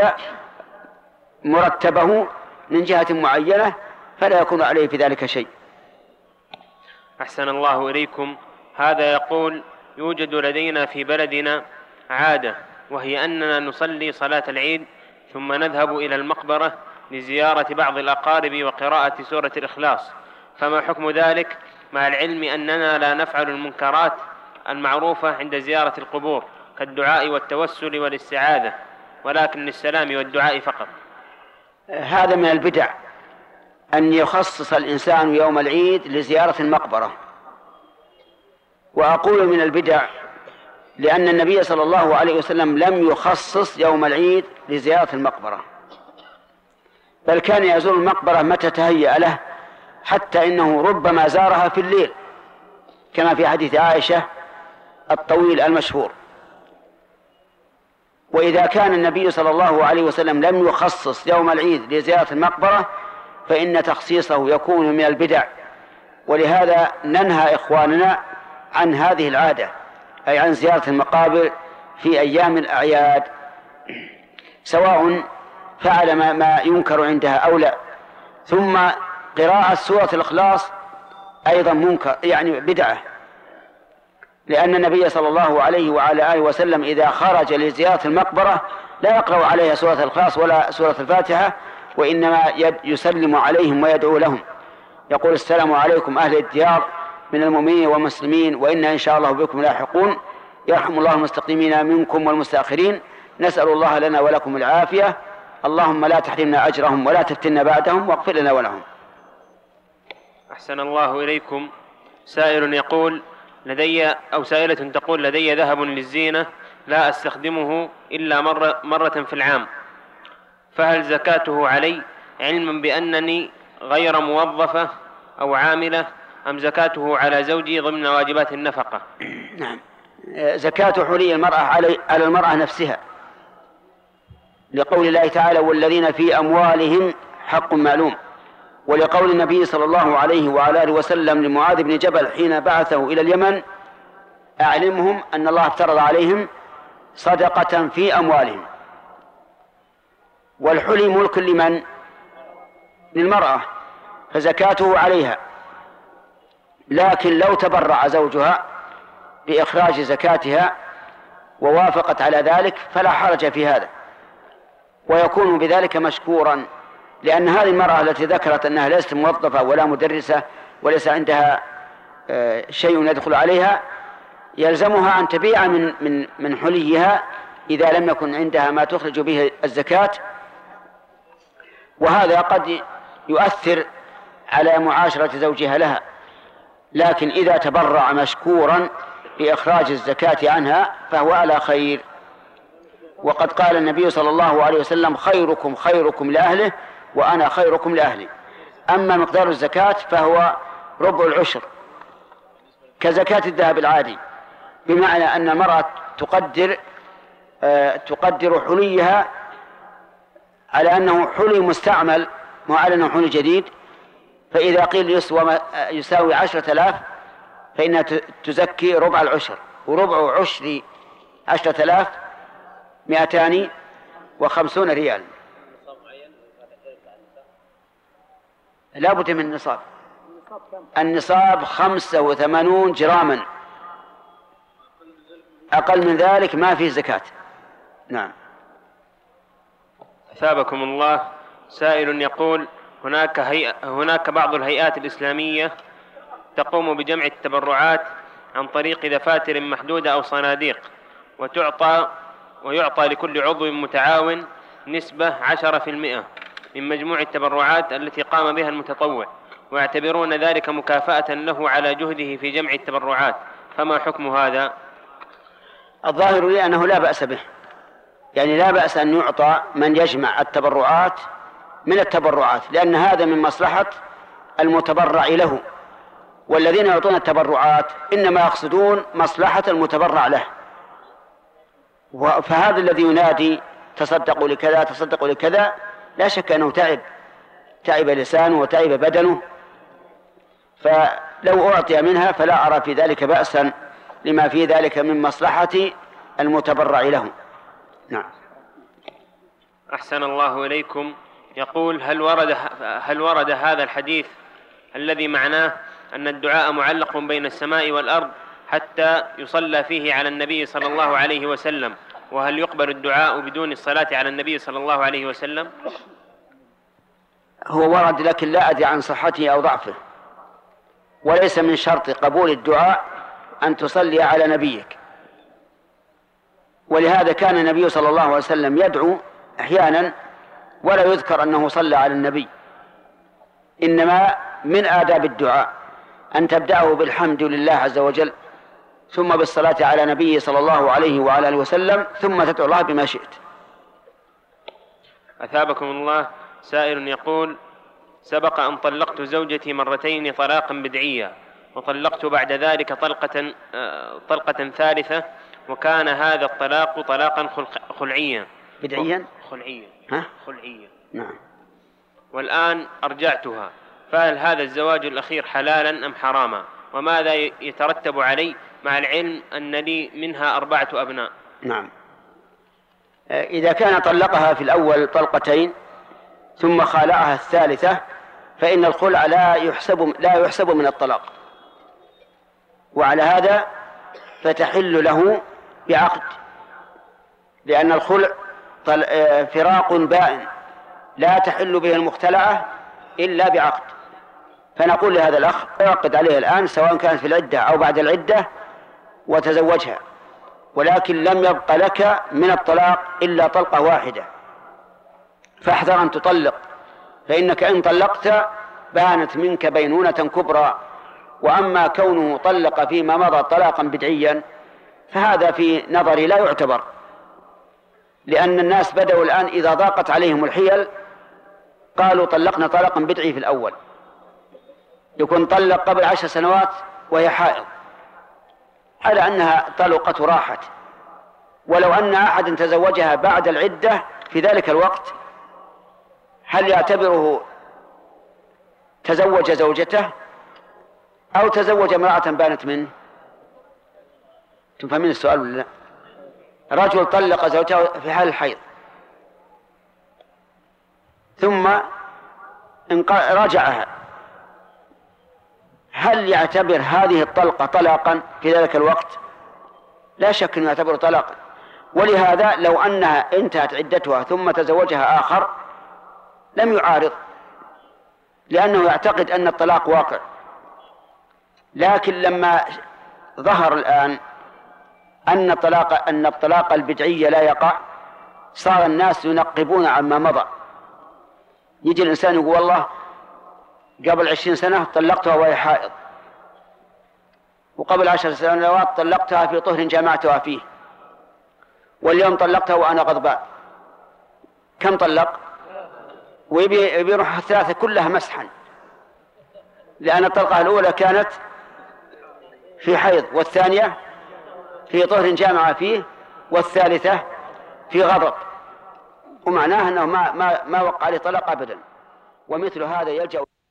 مرتبه من جهة معينة، فلا يكون عليه في ذلك شيء. أحسن الله إليكم. هذا يقول يوجد لدينا في بلدنا عادة، وهي أننا نصلي صلاة العيد ثم نذهب إلى المقبرة لزيارة بعض الأقارب وقراءة سورة الإخلاص، فما حكم ذلك مع العلم أننا لا نفعل المنكرات المعروفة عند زيارة القبور كالدعاء والتوسل والاستعاذة؟ ولكن للسلام والدعاء فقط. هذا من البدع أن يخصص الإنسان يوم العيد لزيارة المقبرة. وأقول من البدع لأن النبي صلى الله عليه وسلم لم يخصص يوم العيد لزيارة المقبرة، بل كان يزور المقبرة متى تهيأ له، حتى إنه ربما زارها في الليل كما في حديث عائشة الطويل المشهور. وإذا كان النبي صلى الله عليه وسلم لم يخصص يوم العيد لزيارة المقبرة فإن تخصيصه يكون من البدع، ولهذا ننهى إخواننا عن هذه العادة، أي عن زيارة المقابر في أيام الأعياد، سواء فعل ما, ما ينكر عندها أو لا. ثم قراءة سورة الإخلاص أيضا منكر، يعني بدعة، لأن النبي صلى الله عليه وعلى آله وسلم إذا خرج لزيارة المقبرة لا يقرأ عليها سورة الإخلاص ولا سورة الفاتحة، وإنما يسلم عليهم ويدعو لهم، يقول السلام عليكم أهل الديار من المؤمنين والمسلمين وإنا إن شاء الله بكم لاحقون، يرحم الله المستقيمين منكم والمستأخرين، نسأل الله لنا ولكم العافية، اللهم لا تحرمنا أجرهم ولا تفتنا بعدهم واغفر لنا ولهم. أحسن الله إليكم. سائل يقول لدي أو سائلة تقول لدي ذهب للزينة لا أستخدمه إلا مرة, مرة في العام، فهل زكاته علي علما بأنني غير موظفة أو عاملة، أم زكاته على زوجي ضمن واجبات النفقة؟ نعم، زكاة حلي المرأة على المرأة نفسها، لقول الله تعالى والذين في أموالهم حق معلوم، ولقول النبي صلى الله عليه وعلى آله وسلم لمعاذ بن جبل حين بعثه إلى اليمن أعلمهم أن الله افترض عليهم صدقة في أموالهم. والحلي ملك لمن؟ للمرأة، فزكاته عليها، لكن لو تبرع زوجها بإخراج زكاتها ووافقت على ذلك فلا حرج في هذا، ويكون بذلك مشكورا، لأن هذه المرأة التي ذكرت أنها ليست موظفة ولا مدرسة وليس عندها شيء يدخل عليها يلزمها أن تبيع من من من حليها إذا لم يكن عندها ما تخرج به الزكاة، وهذا قد يؤثر على معاشرة زوجها لها، لكن إذا تبرع مشكورا بإخراج الزكاة عنها فهو على خير. وقد قال النبي صلى الله عليه وسلم خيركم خيركم لأهله وأنا خيركم لأهلي. أما مقدار الزكاة فهو ربع العشر كزكاة الذهب العادي، بمعنى أن المرأة تقدر آه تقدر حليها على أنه حلي مستعمل مو على أنه حلي جديد، فإذا قيل يسوى يساوي عشرة آلاف فإنها تزكي ربع العشر، وربع عشر عشرة آلاف مئتان وخمسون ريال. لا بد من النصاب. النصاب خمسة وثمانون جراما، أقل من ذلك ما فيه زكاة. نعم. أثابكم الله. سائل يقول هناك هيئة هناك بعض الهيئات الإسلامية تقوم بجمع التبرعات عن طريق دفاتر محدودة أو صناديق، وتعطى ويعطى لكل عضو متعاون نسبة عشرة في المئة من مجموع التبرعات التي قام بها المتطوع، ويعتبرون ذلك مكافأة له على جهده في جمع التبرعات، فما حكم هذا؟ الظاهر لي أنه لا بأس به، يعني لا بأس أن يعطى من يجمع التبرعات من التبرعات، لأن هذا من مصلحة المتبرع له، والذين يعطون التبرعات إنما يقصدون مصلحة المتبرع له. فهذا الذي ينادي تصدقوا لكذا تصدقوا لكذا لا شك أنه تعب تعب لسانه وتعب بدنه، فلو أعطي منها فلا أرى في ذلك بأسا لما في ذلك من مصلحة المتبرع له. نعم. أحسن الله إليكم. يقول هل ورد هل ورد هذا الحديث الذي معناه أن الدعاء معلق بين السماء والأرض حتى يصلى فيه على النبي صلى الله عليه وسلم، وهل يقبل الدعاء بدون الصلاة على النبي صلى الله عليه وسلم؟ هو ورد لكن لا أدري عن صحته أو ضعفه، وليس من شرط قبول الدعاء أن تصلي على نبيك، ولهذا كان النبي صلى الله عليه وسلم يدعو أحيانا ولا يذكر أنه صلى على النبي، إنما من آداب الدعاء أن تبدأه بالحمد لله عز وجل، ثم بالصلاة على نبيه صلى الله عليه وعلى آله وسلم، ثم تدعو الله بما شئت. أثابكم الله. سائل يقول: سبق أن طلقت زوجتي مرتين طلاقا بدعيا، وطلقت بعد ذلك طلقة طلقة ثالثة، وكان هذا الطلاق طلاقا خلعيا. بدعيا؟ خلعيا. ها؟ خلعيا. نعم. والآن أرجعتها، فهل هذا الزواج الأخير حلالا أم حراما؟ وماذا يترتب علي مع العلم أن لي منها أربعة أبناء؟ نعم. إذا كان طلقها في الأول طلقتين ثم خالعها الثالثة فإن الخلع لا يحسب لا يحسب من الطلاق، وعلى هذا فتحل له بعقد، لأن الخلع فراق بائن لا تحل به المختلعة إلا بعقد. فنقول لهذا الأخ: اعقد عليه الآن سواء كانت في العدة أو بعد العدة وتزوجها، ولكن لم يبق لك من الطلاق إلا طلقة واحدة، فاحذر أن تطلق، فإنك إن طلقت بانت منك بينونة كبرى. وأما كونه طلق فيما مضى طلاقا بدعيا فهذا في نظري لا يعتبر، لأن الناس بدأوا الآن إذا ضاقت عليهم الحيل قالوا طلقنا طلاقا بدعي في الأول، يكون طلق قبل عشر سنوات وهي حائض، على أنها طلقة راحت. ولو أن أحد تزوجها بعد العدة في ذلك الوقت هل يعتبره تزوج زوجته أو تزوج امرأة بانت منه؟ تفهمين السؤال ولا لا؟ رجل طلق زوجته في حال الحيض ثم راجعها، هل يعتبر هذه الطلقة طلاقا في ذلك الوقت؟ لا شك أنه يعتبر طلاقا. ولهذا لو أنها انتهت عدتها ثم تزوجها آخر لم يعارض، لأنه يعتقد أن الطلاق واقع. لكن لما ظهر الآن أن الطلاق أن الطلاق البدعي لا يقع صار الناس ينقبون عما مضى. يجي الإنسان يقول: والله قبل عشرين سنة طلقتها وهي حائض، وقبل عشر سنوات طلقتها في طهر جامعتها فيه، واليوم طلقتها وأنا غضبان. كم طلق؟ ويبي يروح الثلاثة كلها مسحا، لأن الطلقة الأولى كانت في حيض، والثانية في طهر جامع فيه، والثالثة في غضب، ومعناه أنه ما, ما, ما وقع عليه طلاق أبدا. ومثل هذا يلجأ